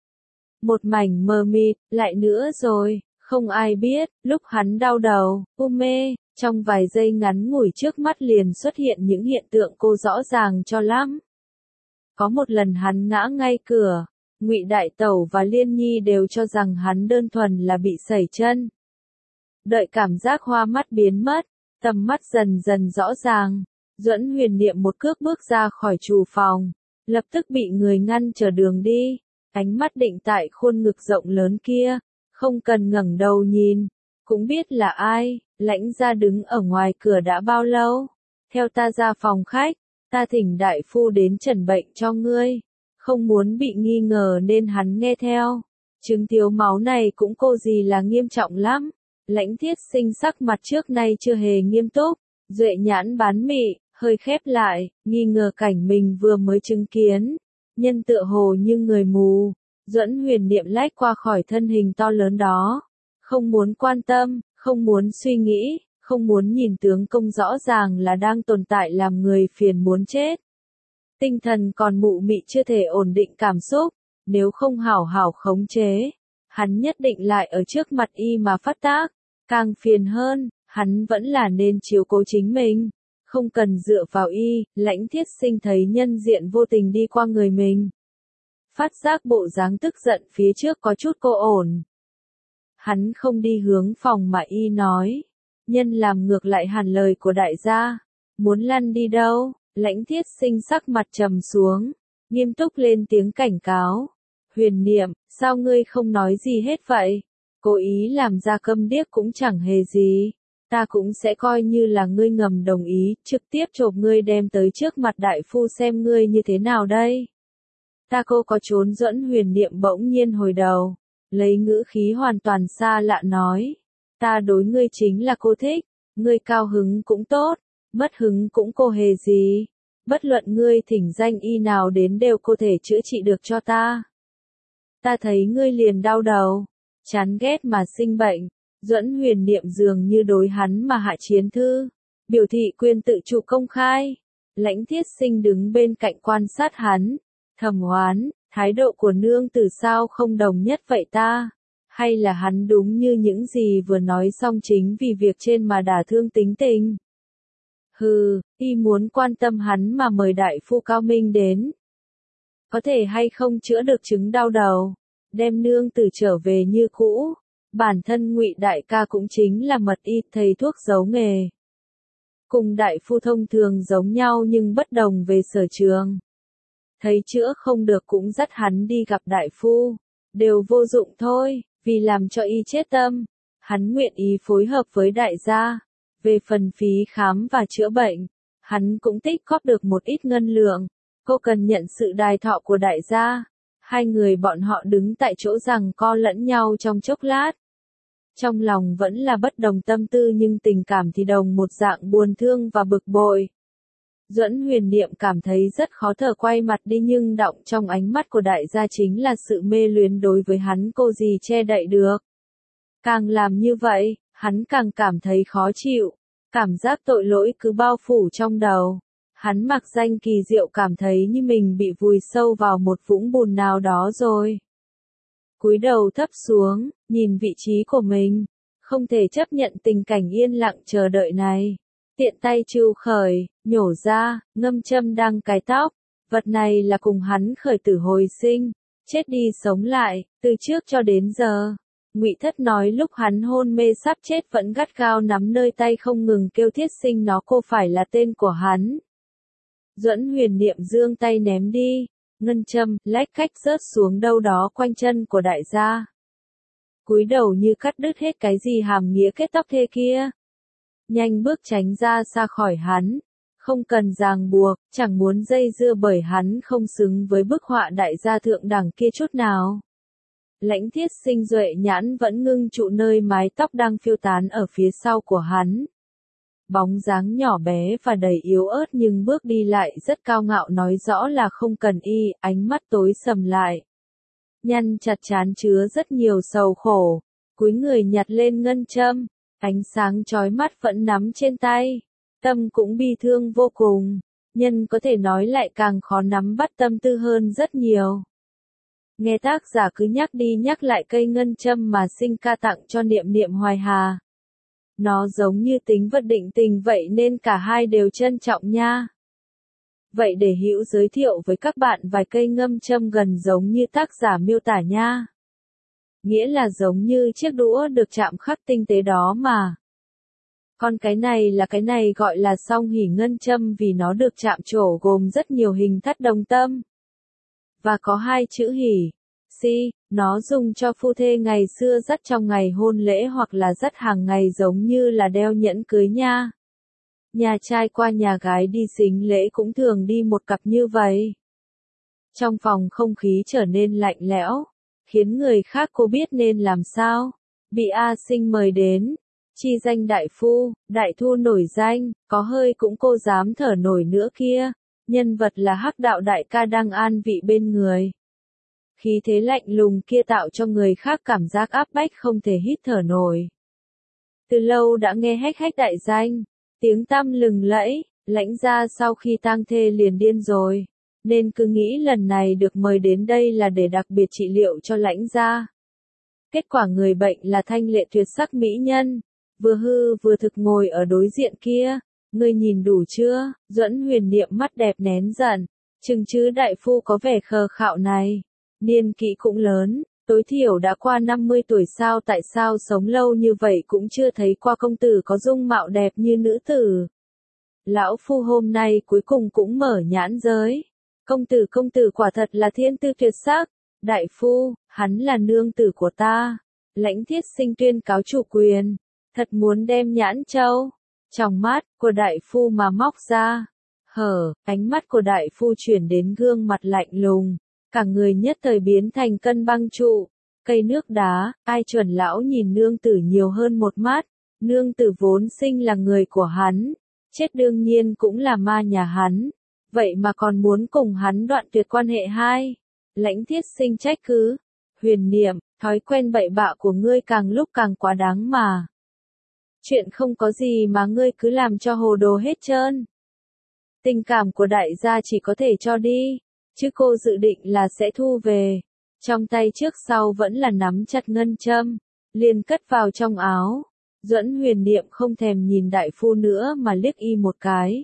Một mảnh mờ mịt, lại nữa rồi, không ai biết, lúc hắn đau đầu, mê, trong vài giây ngắn ngủi trước mắt liền xuất hiện những hiện tượng cô rõ ràng cho lắm. Có một lần hắn ngã ngay cửa, Ngụy đại tẩu và Liên Nhi đều cho rằng hắn đơn thuần là bị sẩy chân. Đợi cảm giác hoa mắt biến mất, tầm mắt dần dần rõ ràng, Duẫn Huyền Niệm một cước bước ra khỏi chủ phòng, lập tức bị người ngăn trở đường đi, ánh mắt định tại khuôn ngực rộng lớn kia, không cần ngẩng đầu nhìn, cũng biết là ai. Lãnh gia đứng ở ngoài cửa đã bao lâu? Theo ta ra phòng khách, ta thỉnh đại phu đến trần bệnh cho ngươi. Không muốn bị nghi ngờ nên hắn nghe theo. Chứng thiếu máu này cũng cô gì là nghiêm trọng lắm. Lãnh Thiết Sinh sắc mặt trước nay chưa hề nghiêm túc, duệ nhãn bán mị, hơi khép lại, nghi ngờ cảnh mình vừa mới chứng kiến. Nhân tựa hồ như người mù, Duẫn Huyền Niệm lách qua khỏi thân hình to lớn đó. Không muốn quan tâm, không muốn suy nghĩ, không muốn nhìn tướng công rõ ràng là đang tồn tại làm người phiền muốn chết. Tinh thần còn mụ mị chưa thể ổn định cảm xúc, nếu không hảo hảo khống chế, hắn nhất định lại ở trước mặt y mà phát tác. Càng phiền hơn, hắn vẫn là nên chiếu cố chính mình, không cần dựa vào y. Lãnh Thiết Sinh thấy nhân diện vô tình đi qua người mình, phát giác bộ dáng tức giận phía trước có chút cô ổn. Hắn không đi hướng phòng mà y nói, nhân làm ngược lại hẳn lời của đại gia, muốn lăn đi đâu? Lãnh Thiết Sinh sắc mặt trầm xuống, nghiêm túc lên tiếng cảnh cáo. Huyền Niệm, sao ngươi không nói gì hết vậy? Cố ý làm ra câm điếc cũng chẳng hề gì. Ta cũng sẽ coi như là ngươi ngầm đồng ý, trực tiếp chộp ngươi đem tới trước mặt đại phu xem ngươi như thế nào đây. Ta cô có trốn Duẫn Huyền Niệm bỗng nhiên hồi đầu, lấy ngữ khí hoàn toàn xa lạ nói. Ta đối ngươi chính là cô thích, ngươi cao hứng cũng tốt, mất hứng cũng cô hề gì. Bất luận ngươi thỉnh danh y nào đến đều có thể chữa trị được cho ta. Ta thấy ngươi liền đau đầu, chán ghét mà sinh bệnh. Duẫn Huyền Niệm dường như đối hắn mà hạ chiến thư, biểu thị quyền tự chủ công khai. Lãnh Thiết Sinh đứng bên cạnh quan sát hắn, thầm oán, thái độ của nương tử sao không đồng nhất vậy ta? Hay là hắn đúng như những gì vừa nói xong chính vì việc trên mà đả thương tính tình? Hừ, y muốn quan tâm hắn mà mời đại phu cao minh đến. Có thể hay không chữa được chứng đau đầu, đem nương tử trở về như cũ. Bản thân Ngụy đại ca cũng chính là mật y thầy thuốc giấu nghề. Cùng đại phu thông thường giống nhau nhưng bất đồng về sở trường. Thấy chữa không được cũng dắt hắn đi gặp đại phu, đều vô dụng thôi, vì làm cho y chết tâm. Hắn nguyện ý phối hợp với đại gia. Về phần phí khám và chữa bệnh, hắn cũng tích góp được một ít ngân lượng. Cô cần nhận sự đài thọ của đại gia. Hai người bọn họ đứng tại chỗ giằng co lẫn nhau trong chốc lát. Trong lòng vẫn là bất đồng tâm tư nhưng tình cảm thì đồng một dạng buồn thương và bực bội. Duẫn Huyền Niệm cảm thấy rất khó thở quay mặt đi nhưng đọng trong ánh mắt của đại gia chính là sự mê luyến đối với hắn cô gì che đậy được. Càng làm như vậy, hắn càng cảm thấy khó chịu, cảm giác tội lỗi cứ bao phủ trong đầu. Hắn mặc danh kỳ diệu cảm thấy như mình bị vùi sâu vào một vũng bùn nào đó rồi. Cúi đầu thấp xuống, nhìn vị trí của mình, không thể chấp nhận tình cảnh yên lặng chờ đợi này. Tiện tay trưu khởi, nhổ ra, ngâm châm đang cài tóc. Vật này là cùng hắn khởi tử hồi sinh, chết đi sống lại, từ trước cho đến giờ. Ngụy Thất nói lúc hắn hôn mê sắp chết vẫn gắt gao nắm nơi tay không ngừng kêu Thiết Sinh nó cô phải là tên của hắn. Duẫn Huyền Niệm giương tay ném đi, ngân châm, lách cách rớt xuống đâu đó quanh chân của đại gia. Cúi đầu như cắt đứt hết cái gì hàm nghĩa kết tóc thê kia. Nhanh bước tránh ra xa khỏi hắn, không cần ràng buộc, chẳng muốn dây dưa bởi hắn không xứng với bức họa đại gia thượng đẳng kia chút nào. Lãnh Thiết Sinh duệ nhãn vẫn ngưng trụ nơi mái tóc đang phiêu tán ở phía sau của hắn. Bóng dáng nhỏ bé và đầy yếu ớt nhưng bước đi lại rất cao ngạo nói rõ là không cần y, ánh mắt tối sầm lại. Nhăn chặt trán chứa rất nhiều sầu khổ, cúi người nhặt lên ngân châm, ánh sáng chói mắt vẫn nắm trên tay, tâm cũng bi thương vô cùng, nhân có thể nói lại càng khó nắm bắt tâm tư hơn rất nhiều. Nghe tác giả cứ nhắc đi nhắc lại cây ngân châm mà sinh ca tặng cho Niệm Niệm Hoài Hà. Nó giống như tính vật định tình vậy nên cả hai đều trân trọng nha. Vậy để Hữu giới thiệu với các bạn vài cây ngâm châm gần giống như tác giả miêu tả nha. Nghĩa là giống như chiếc đũa được chạm khắc tinh tế đó mà. Còn cái này là cái này gọi là song hỷ ngân châm vì nó được chạm trổ gồm rất nhiều hình thắt đồng tâm. Và có hai chữ hỷ, si, nó dùng cho phu thê ngày xưa dắt trong ngày hôn lễ hoặc là dắt hàng ngày giống như là đeo nhẫn cưới nha. Nhà trai qua nhà gái đi sính lễ cũng thường đi một cặp như vậy. Trong phòng không khí trở nên lạnh lẽo, khiến người khác cô biết nên làm sao. Bị A Sinh mời đến, chi danh đại phu, đại thu nổi danh, có hơi cũng cô dám thở nổi nữa kia. Nhân vật là Hắc Đạo đại ca đang an vị bên người. Khí thế lạnh lùng kia tạo cho người khác cảm giác áp bách không thể hít thở nổi. Từ lâu đã nghe hách hách đại danh, tiếng tăm lừng lẫy, Lãnh gia sau khi tang thê liền điên rồi, nên cứ nghĩ lần này được mời đến đây là để đặc biệt trị liệu cho Lãnh gia. Kết quả người bệnh là thanh lệ tuyệt sắc mỹ nhân, vừa hư vừa thực ngồi ở đối diện kia. Ngươi nhìn đủ chưa? Duẫn Huyền Niệm mắt đẹp nén giận, chừng chứ đại phu có vẻ khờ khạo này. Niên kỷ cũng lớn, tối thiểu đã qua 50 tuổi sao, tại sao sống lâu như vậy cũng chưa thấy qua công tử có dung mạo đẹp như nữ tử. Lão phu hôm nay cuối cùng cũng mở nhãn giới. Công tử quả thật là thiên tư tuyệt sắc. Đại phu, hắn là nương tử của ta. Lãnh Thiết Sinh tuyên cáo chủ quyền. Thật muốn đem nhãn châu. Trong mắt của đại phu mà móc ra. Ánh mắt của đại phu chuyển đến gương mặt lạnh lùng. Cả người nhất thời biến thành cân băng trụ. Cây nước đá, ai chuẩn lão nhìn nương tử nhiều hơn một mắt. Nương tử vốn sinh là người của hắn. Chết đương nhiên cũng là ma nhà hắn. Vậy mà còn muốn cùng hắn đoạn tuyệt quan hệ hai. Lãnh Thiết Sinh trách cứ. Huyền Niệm, thói quen bậy bạ của ngươi càng lúc càng quá đáng mà. Chuyện không có gì mà ngươi cứ làm cho hồ đồ hết trơn. Tình cảm của đại gia chỉ có thể cho đi, chứ cô dự định là sẽ thu về. Trong tay trước sau vẫn là nắm chặt ngân châm, liền cất vào trong áo. Duẫn Huyền Niệm không thèm nhìn đại phu nữa mà liếc y một cái.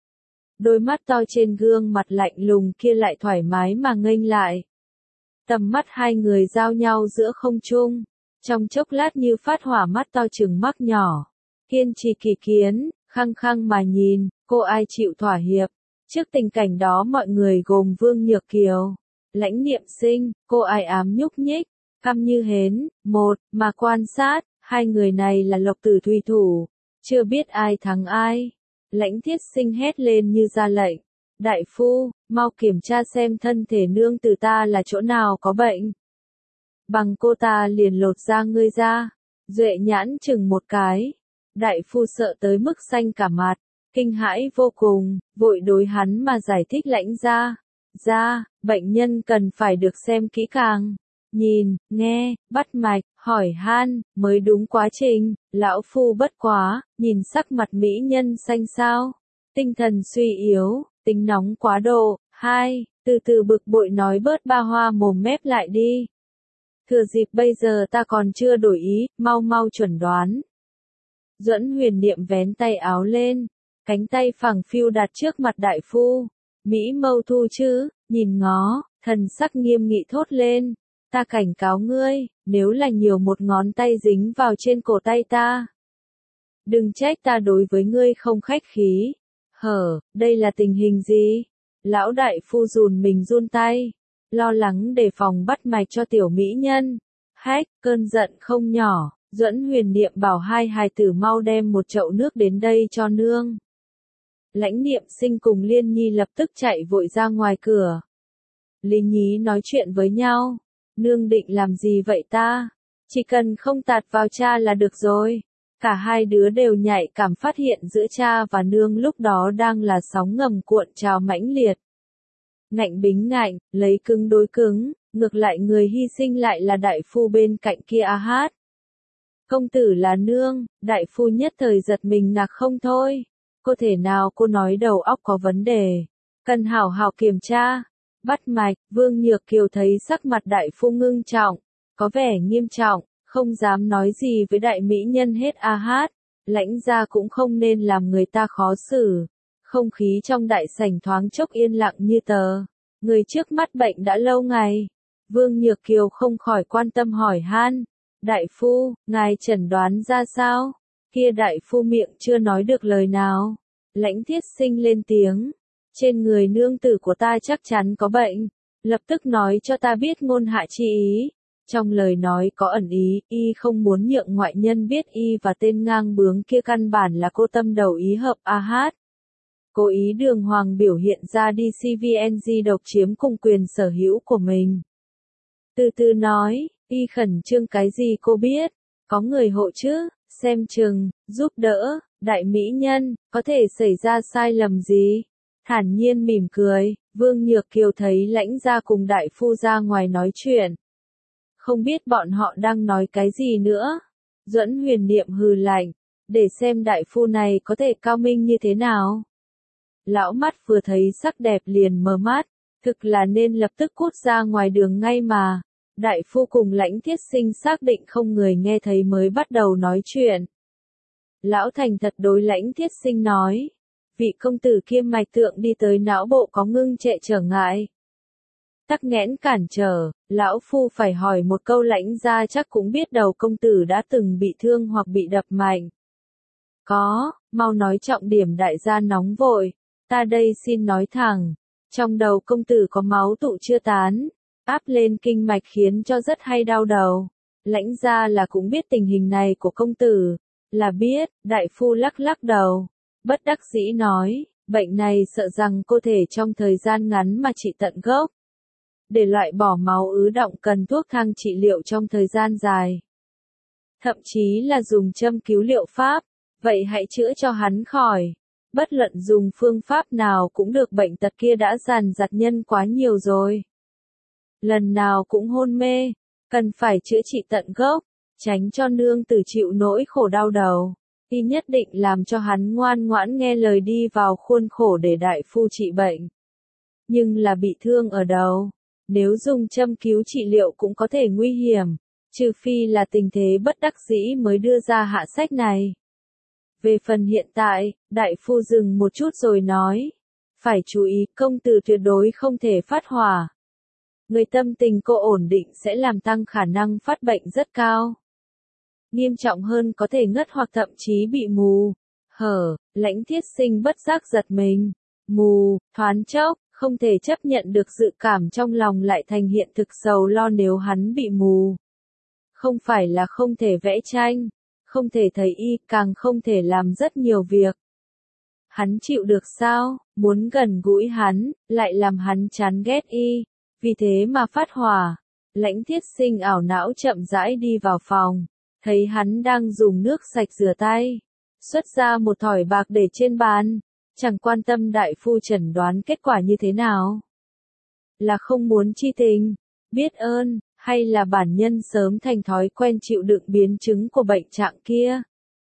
Đôi mắt to trên gương mặt lạnh lùng kia lại thoải mái mà nghênh lại. Tầm mắt hai người giao nhau giữa không trung, trong chốc lát như phát hỏa mắt to trừng mắt nhỏ. Kiên trì kỳ kiến, khăng khăng mà nhìn, cô ai chịu thỏa hiệp. Trước tình cảnh đó mọi người gồm Vương Nhược Kiều, Lãnh Niệm Sinh, cô ai ám nhúc nhích, căm như hến, mà quan sát, hai người này là Lộc Tử Thủy thủ, chưa biết ai thắng ai. Lãnh Thiết Sinh hét lên như ra lệnh, đại phu, mau kiểm tra xem thân thể nương tử ta là chỗ nào có bệnh. Bằng cô ta liền lột da ngươi ra. Duệ nhãn chừng một cái. Đại phu sợ tới mức xanh cả mặt, kinh hãi vô cùng, vội đối hắn mà giải thích Lãnh ra, bệnh nhân cần phải được xem kỹ càng. Nhìn, nghe, bắt mạch, hỏi han, mới đúng quá trình. Lão phu bất quá, nhìn sắc mặt mỹ nhân xanh xao, tinh thần suy yếu, tính nóng quá độ. Từ từ bực bội nói bớt ba hoa mồm mép lại đi. Thừa dịp bây giờ ta còn chưa đổi ý, mau chuẩn đoán. Duẫn Huyền Niệm vén tay áo lên, cánh tay phẳng phiu đặt trước mặt đại phu. Mỹ mâu thu chứ, nhìn ngó, thần sắc nghiêm nghị thốt lên. Ta cảnh cáo ngươi, nếu là nhiều một ngón tay dính vào trên cổ tay ta. Đừng trách ta đối với ngươi không khách khí. Đây là tình hình gì? Lão đại phu mình run tay, lo lắng đề phòng bắt mạch cho tiểu mỹ nhân. Cơn giận không nhỏ, Duẫn Huyền Niệm bảo hai hài tử mau đem một chậu nước đến đây cho nương. Lãnh Niệm Sinh cùng Liên Nhi lập tức chạy vội ra ngoài cửa. Lý nhí nói chuyện với nhau. Nương định làm gì vậy ta? Chỉ cần không tạt vào cha là được rồi. Cả hai đứa đều nhạy cảm phát hiện giữa cha và nương lúc đó đang là sóng ngầm cuộn trào mãnh liệt. Ngạnh bính ngạnh, lấy cứng đối cứng, ngược lại người hy sinh lại là đại phu bên cạnh kia hát. Công tử là nương, đại phu nhất thời giật mình nạc không thôi. Có thể nào cô nói đầu óc có vấn đề, cần hảo hảo kiểm tra. Bắt mạch, Vương Nhược Kiều thấy sắc mặt đại phu ngưng trọng, có vẻ nghiêm trọng, không dám nói gì với đại mỹ nhân hết hát. Lãnh gia cũng không nên làm người ta khó xử. Không khí trong đại sảnh thoáng chốc yên lặng như tờ. Người trước mắt bệnh đã lâu ngày. Vương Nhược Kiều không khỏi quan tâm hỏi han. Đại phu, ngài chẩn đoán ra sao? Kia đại phu miệng chưa nói được lời nào. Lãnh Thiết Sinh lên tiếng. Trên người nương tử của ta chắc chắn có bệnh. Lập tức nói cho ta biết ngôn hạ chi ý. Trong lời nói có ẩn ý, y không muốn nhượng ngoại nhân biết y và tên ngang bướng kia căn bản là cô tâm đầu ý hợp hát. Cố ý đường hoàng biểu hiện ra đi CVNG độc chiếm cùng quyền sở hữu của mình. Từ từ nói, y khẩn trương cái gì cô biết, có người hộ chứ, xem chừng, giúp đỡ, đại mỹ nhân, có thể xảy ra sai lầm gì? Thản nhiên mỉm cười, Vương Nhược Kiều thấy Lãnh gia cùng đại phu ra ngoài nói chuyện. Không biết bọn họ đang nói cái gì nữa. Duẫn Huyền Niệm hừ lạnh, để xem đại phu này có thể cao minh như thế nào. Lão mắt vừa thấy sắc đẹp liền mờ mắt, thực là nên lập tức cút ra ngoài đường ngay mà. Đại phu cùng Lãnh Thiết Sinh xác định không người nghe thấy mới bắt đầu nói chuyện. Lão thành thật đối Lãnh Thiết Sinh nói, vị công tử kia mạch tượng đi tới não bộ có ngưng trệ trở ngại. Tắc nghẽn cản trở, lão phu phải hỏi một câu. Lãnh gia chắc cũng biết đầu công tử đã từng bị thương hoặc bị đập mạnh. Có, mau nói trọng điểm. Đại gia nóng vội, ta đây xin nói thẳng, trong đầu công tử có máu tụ chưa tán, áp lên kinh mạch khiến cho rất hay đau đầu. Lãnh gia là cũng biết tình hình này của công tử, là biết. Đại phu lắc lắc đầu, bất đắc dĩ nói, bệnh này sợ rằng cô thể trong thời gian ngắn mà trị tận gốc. Để loại bỏ máu ứ đọng cần thuốc thang trị liệu trong thời gian dài. Thậm chí là dùng châm cứu liệu pháp, vậy hãy chữa cho hắn khỏi. Bất luận dùng phương pháp nào cũng được, bệnh tật kia đã dằn vặt nhân quá nhiều rồi. Lần nào cũng hôn mê, cần phải chữa trị tận gốc, tránh cho nương tử chịu nỗi khổ đau đầu. Y nhất định làm cho hắn ngoan ngoãn nghe lời đi vào khuôn khổ để đại phu trị bệnh. Nhưng là bị thương ở đầu, nếu dùng châm cứu trị liệu cũng có thể nguy hiểm, trừ phi là tình thế bất đắc dĩ mới đưa ra hạ sách này. Về phần hiện tại, đại phu dừng một chút rồi nói, phải chú ý, công tử tuyệt đối không thể phát hỏa. Người tâm tình cô ổn định sẽ làm tăng khả năng phát bệnh rất cao. Nghiêm trọng hơn có thể ngất hoặc thậm chí bị mù. Lãnh Thiết Sinh bất giác giật mình. Mù, thoáng chốc, không thể chấp nhận được dự cảm trong lòng lại thành hiện thực sầu lo nếu hắn bị mù. Không phải là không thể vẽ tranh, không thể thấy y, càng không thể làm rất nhiều việc. Hắn chịu được sao, muốn gần gũi hắn, lại làm hắn chán ghét y, vì thế mà phát hỏa. Lãnh Thiết Sinh ảo não chậm rãi đi vào phòng, thấy hắn đang dùng nước sạch rửa tay, xuất ra một thỏi bạc để trên bàn, chẳng quan tâm đại phu chẩn đoán kết quả như thế nào. Là không muốn chi tình, biết ơn, hay là bản nhân sớm thành thói quen chịu đựng biến chứng của bệnh trạng kia.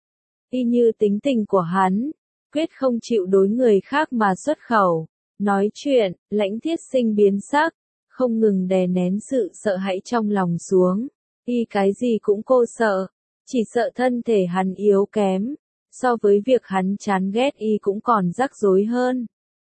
Y như tính tình của hắn, quyết không chịu đối người khác mà xuất khẩu. Nói chuyện, Lãnh Thiết Sinh biến sắc, không ngừng đè nén sự sợ hãi trong lòng xuống. Y cái gì cũng cô sợ, chỉ sợ thân thể hắn yếu kém, so với việc hắn chán ghét y cũng còn rắc rối hơn.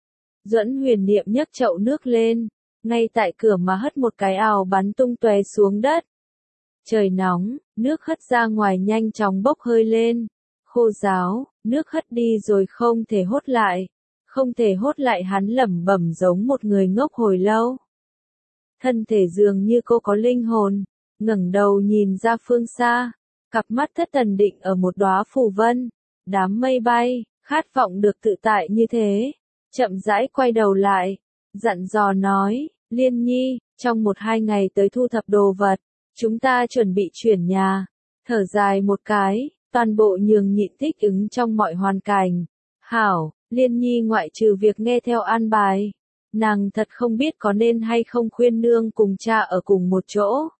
Duẫn Huyền Niệm nhấc chậu nước lên, ngay tại cửa mà hất một cái ào bắn tung tóe xuống đất. Trời nóng, nước hất ra ngoài nhanh chóng bốc hơi lên, khô ráo, nước hất đi rồi không thể hốt lại. Không thể hốt lại, hắn lẩm bẩm giống một người ngốc hồi lâu. Thân thể dường như cô có linh hồn, ngẩng đầu nhìn ra phương xa, cặp mắt thất thần định ở một đóa phù vân, đám mây bay, khát vọng được tự tại như thế. Chậm rãi quay đầu lại, dặn dò nói, Liên Nhi, trong 1-2 ngày tới thu thập đồ vật, chúng ta chuẩn bị chuyển nhà. Thở dài một cái, toàn bộ nhường nhịn thích ứng trong mọi hoàn cảnh. Hảo, Liên Nhi ngoại trừ việc nghe theo an bài, nàng thật không biết có nên hay không khuyên nương cùng cha ở cùng một chỗ.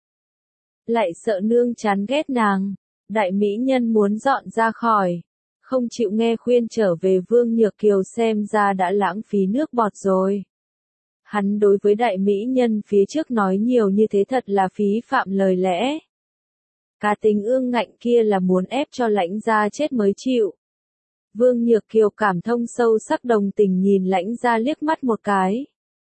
Lại sợ nương chán ghét nàng, đại mỹ nhân muốn dọn ra khỏi, không chịu nghe khuyên trở về. Vương Nhược Kiều xem ra đã lãng phí nước bọt rồi. Hắn đối với đại mỹ nhân phía trước nói nhiều như thế thật là phí phạm lời lẽ. Cá tính ương ngạnh kia là muốn ép cho Lãnh gia chết mới chịu. Vương Nhược Kiều cảm thông sâu sắc đồng tình nhìn Lãnh gia liếc mắt một cái.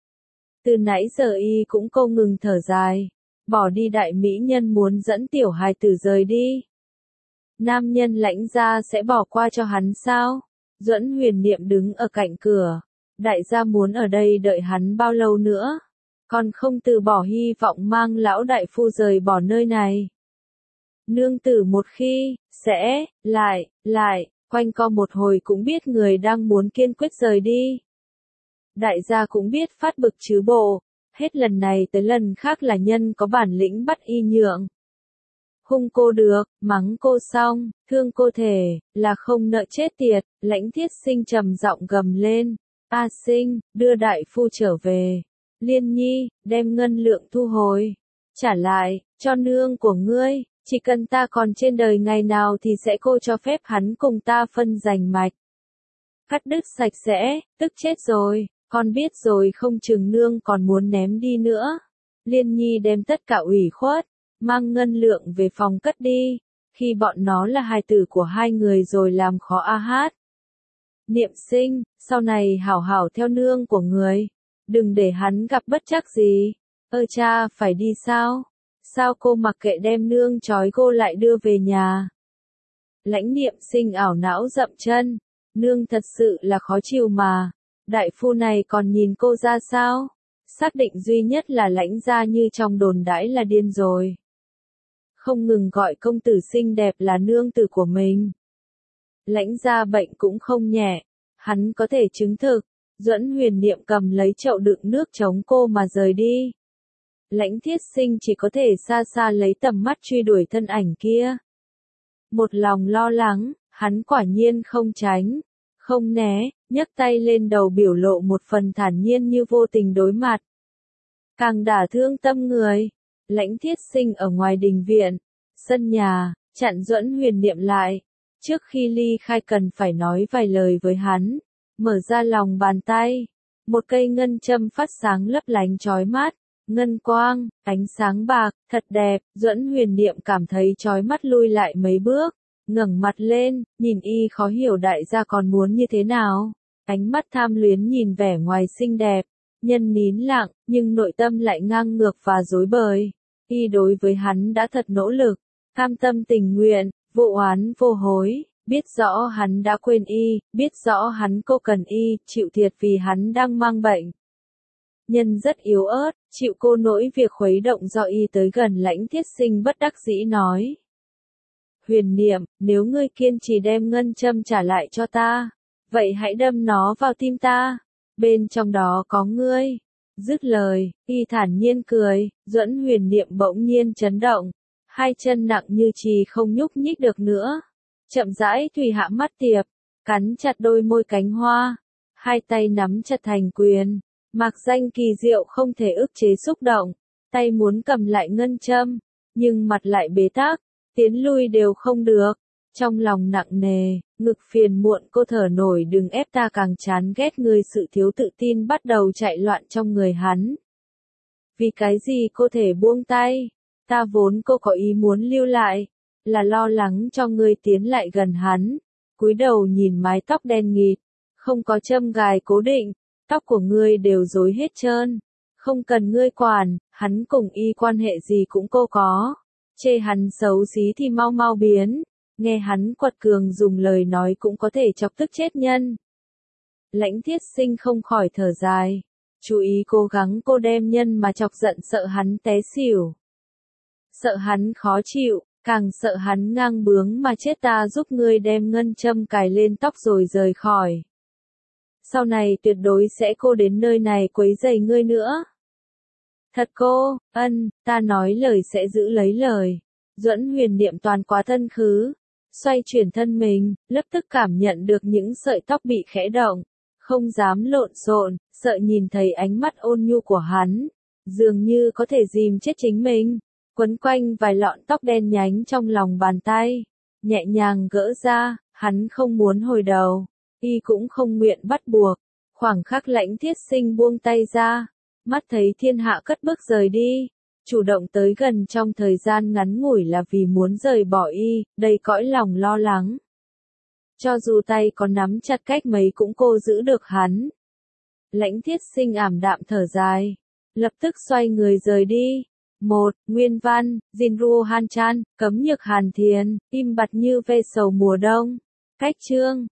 Từ nãy giờ y cũng không ngừng thở dài, bỏ đi đại mỹ nhân muốn dẫn tiểu hài tử rời đi. Nam nhân Lãnh gia sẽ bỏ qua cho hắn sao? Duẫn Huyền Niệm đứng ở cạnh cửa, đại gia muốn ở đây đợi hắn bao lâu nữa? Còn không từ bỏ hy vọng mang lão đại phu rời bỏ nơi này. Nương tử một khi, sẽ, lại, quanh co một hồi cũng biết người đang muốn kiên quyết rời đi. Đại gia cũng biết phát bực chứ bộ, hết lần này tới lần khác là nhân có bản lĩnh bắt y nhượng. Hung cô được, mắng cô xong, thương cô thể, là không nợ chết tiệt. Lãnh Thiết Sinh trầm giọng gầm lên, A Sinh, đưa đại phu trở về. Liên Nhi, đem ngân lượng thu hồi, trả lại, cho nương của ngươi. Chỉ cần ta còn trên đời ngày nào thì sẽ cô cho phép hắn cùng ta phân giành mạch. Cắt đứt sạch sẽ, tức chết rồi, con biết rồi, không chừng nương còn muốn ném đi nữa. Liên Nhi đem tất cả ủy khuất, mang ngân lượng về phòng cất đi, khi bọn nó là hài tử của hai người rồi làm khó A Hát. Niệm Sinh, sau này hảo hảo theo nương của người, đừng để hắn gặp bất trắc gì. Cha phải đi sao? Sao cô mặc kệ đem nương trói cô lại đưa về nhà? Lãnh Niệm Sinh ảo não dậm chân, nương thật sự là khó chịu mà, đại phu này còn nhìn cô ra sao? Xác định duy nhất là Lãnh gia như trong đồn đãi là điên rồi. Không ngừng gọi công tử xinh đẹp là nương tử của mình. Lãnh gia bệnh cũng không nhẹ, hắn có thể chứng thực. Duẫn Huyền Niệm cầm lấy chậu đựng nước chống cô mà rời đi. Lãnh Thiết Sinh chỉ có thể xa xa lấy tầm mắt truy đuổi thân ảnh kia. Một lòng lo lắng, hắn quả nhiên không tránh, không né, nhấc tay lên đầu biểu lộ một phần thản nhiên như vô tình đối mặt. Càng đả thương tâm người. Lãnh Thiết Sinh ở ngoài đình viện, sân nhà, chặn Duẫn Huyền Niệm lại. Trước khi ly khai cần phải nói vài lời với hắn. Mở ra lòng bàn tay, một cây ngân châm phát sáng lấp lánh chói mắt, ngân quang, ánh sáng bạc, thật đẹp. Duẫn Huyền Niệm cảm thấy chói mắt lui lại mấy bước, ngẩng mặt lên, nhìn y khó hiểu đại gia còn muốn như thế nào. Ánh mắt tham luyến nhìn vẻ ngoài xinh đẹp, nhân nín lặng, nhưng nội tâm lại ngang ngược và rối bời. Y đối với hắn đã thật nỗ lực, cam tâm tình nguyện, vô oán vô hối. Biết rõ hắn đã quên y, biết rõ hắn cô cần y, chịu thiệt vì hắn đang mang bệnh. Nhân rất yếu ớt, chịu cô nỗi việc khuấy động do y tới gần. Lãnh Thiết Sinh bất đắc dĩ nói. Huyền Niệm, nếu ngươi kiên trì đem ngân châm trả lại cho ta, vậy hãy đâm nó vào tim ta, bên trong đó có ngươi. Dứt lời, y thản nhiên cười. Duẫn Huyền Niệm bỗng nhiên chấn động, hai chân nặng như chì không nhúc nhích được nữa. Chậm rãi thủy hạ mắt tiệp, cắn chặt đôi môi cánh hoa, hai tay nắm chặt thành quyền, mạc danh kỳ diệu không thể ức chế xúc động, tay muốn cầm lại ngân châm, nhưng mặt lại bế tắc, tiến lui đều không được, trong lòng nặng nề, ngực phiền muộn cô thở nổi. Đừng ép ta càng chán ghét người. Sự thiếu tự tin bắt đầu chạy loạn trong người hắn. Vì cái gì cô thể buông tay? Ta vốn cô có ý muốn lưu lại, là lo lắng cho ngươi tiến lại gần hắn. Cúi đầu nhìn mái tóc đen nghịt, không có châm gài cố định, tóc của ngươi đều rối hết trơn. Không cần ngươi quản, hắn cùng y quan hệ gì cũng cô có. Chê hắn xấu xí thì mau mau biến, nghe hắn quật cường dùng lời nói cũng có thể chọc tức chết nhân. Lãnh Thiết Sinh không khỏi thở dài, chú ý cố gắng cô đem nhân mà chọc giận, sợ hắn té xỉu. Sợ hắn khó chịu. Càng sợ hắn ngang bướng mà chết. Ta giúp ngươi đem ngân châm cài lên tóc rồi rời khỏi. Sau này tuyệt đối sẽ cô đến nơi này quấy rầy ngươi nữa. Thật cô, ta nói lời sẽ giữ lấy lời. Duẫn Huyền Niệm toàn quá thân khứ, xoay chuyển thân mình, lập tức cảm nhận được những sợi tóc bị khẽ động, không dám lộn xộn, sợ nhìn thấy ánh mắt ôn nhu của hắn, dường như có thể dìm chết chính mình. Quấn quanh vài lọn tóc đen nhánh trong lòng bàn tay, nhẹ nhàng gỡ ra. Hắn không muốn hồi đầu, y cũng không nguyện bắt buộc. Khoảng khắc Lãnh Thiết Sinh buông tay ra, mắt thấy thiên hạ cất bước rời đi, chủ động tới gần trong thời gian ngắn ngủi là vì muốn rời bỏ y, đầy cõi lòng lo lắng. Cho dù tay có nắm chặt cách mấy cũng cô giữ được hắn. Lãnh Thiết Sinh ảm đạm thở dài, lập tức xoay người rời đi. Nguyên văn, Jinru Han Chan, cấm nhược hàn thiền, im bặt như ve sầu mùa đông. Cách chương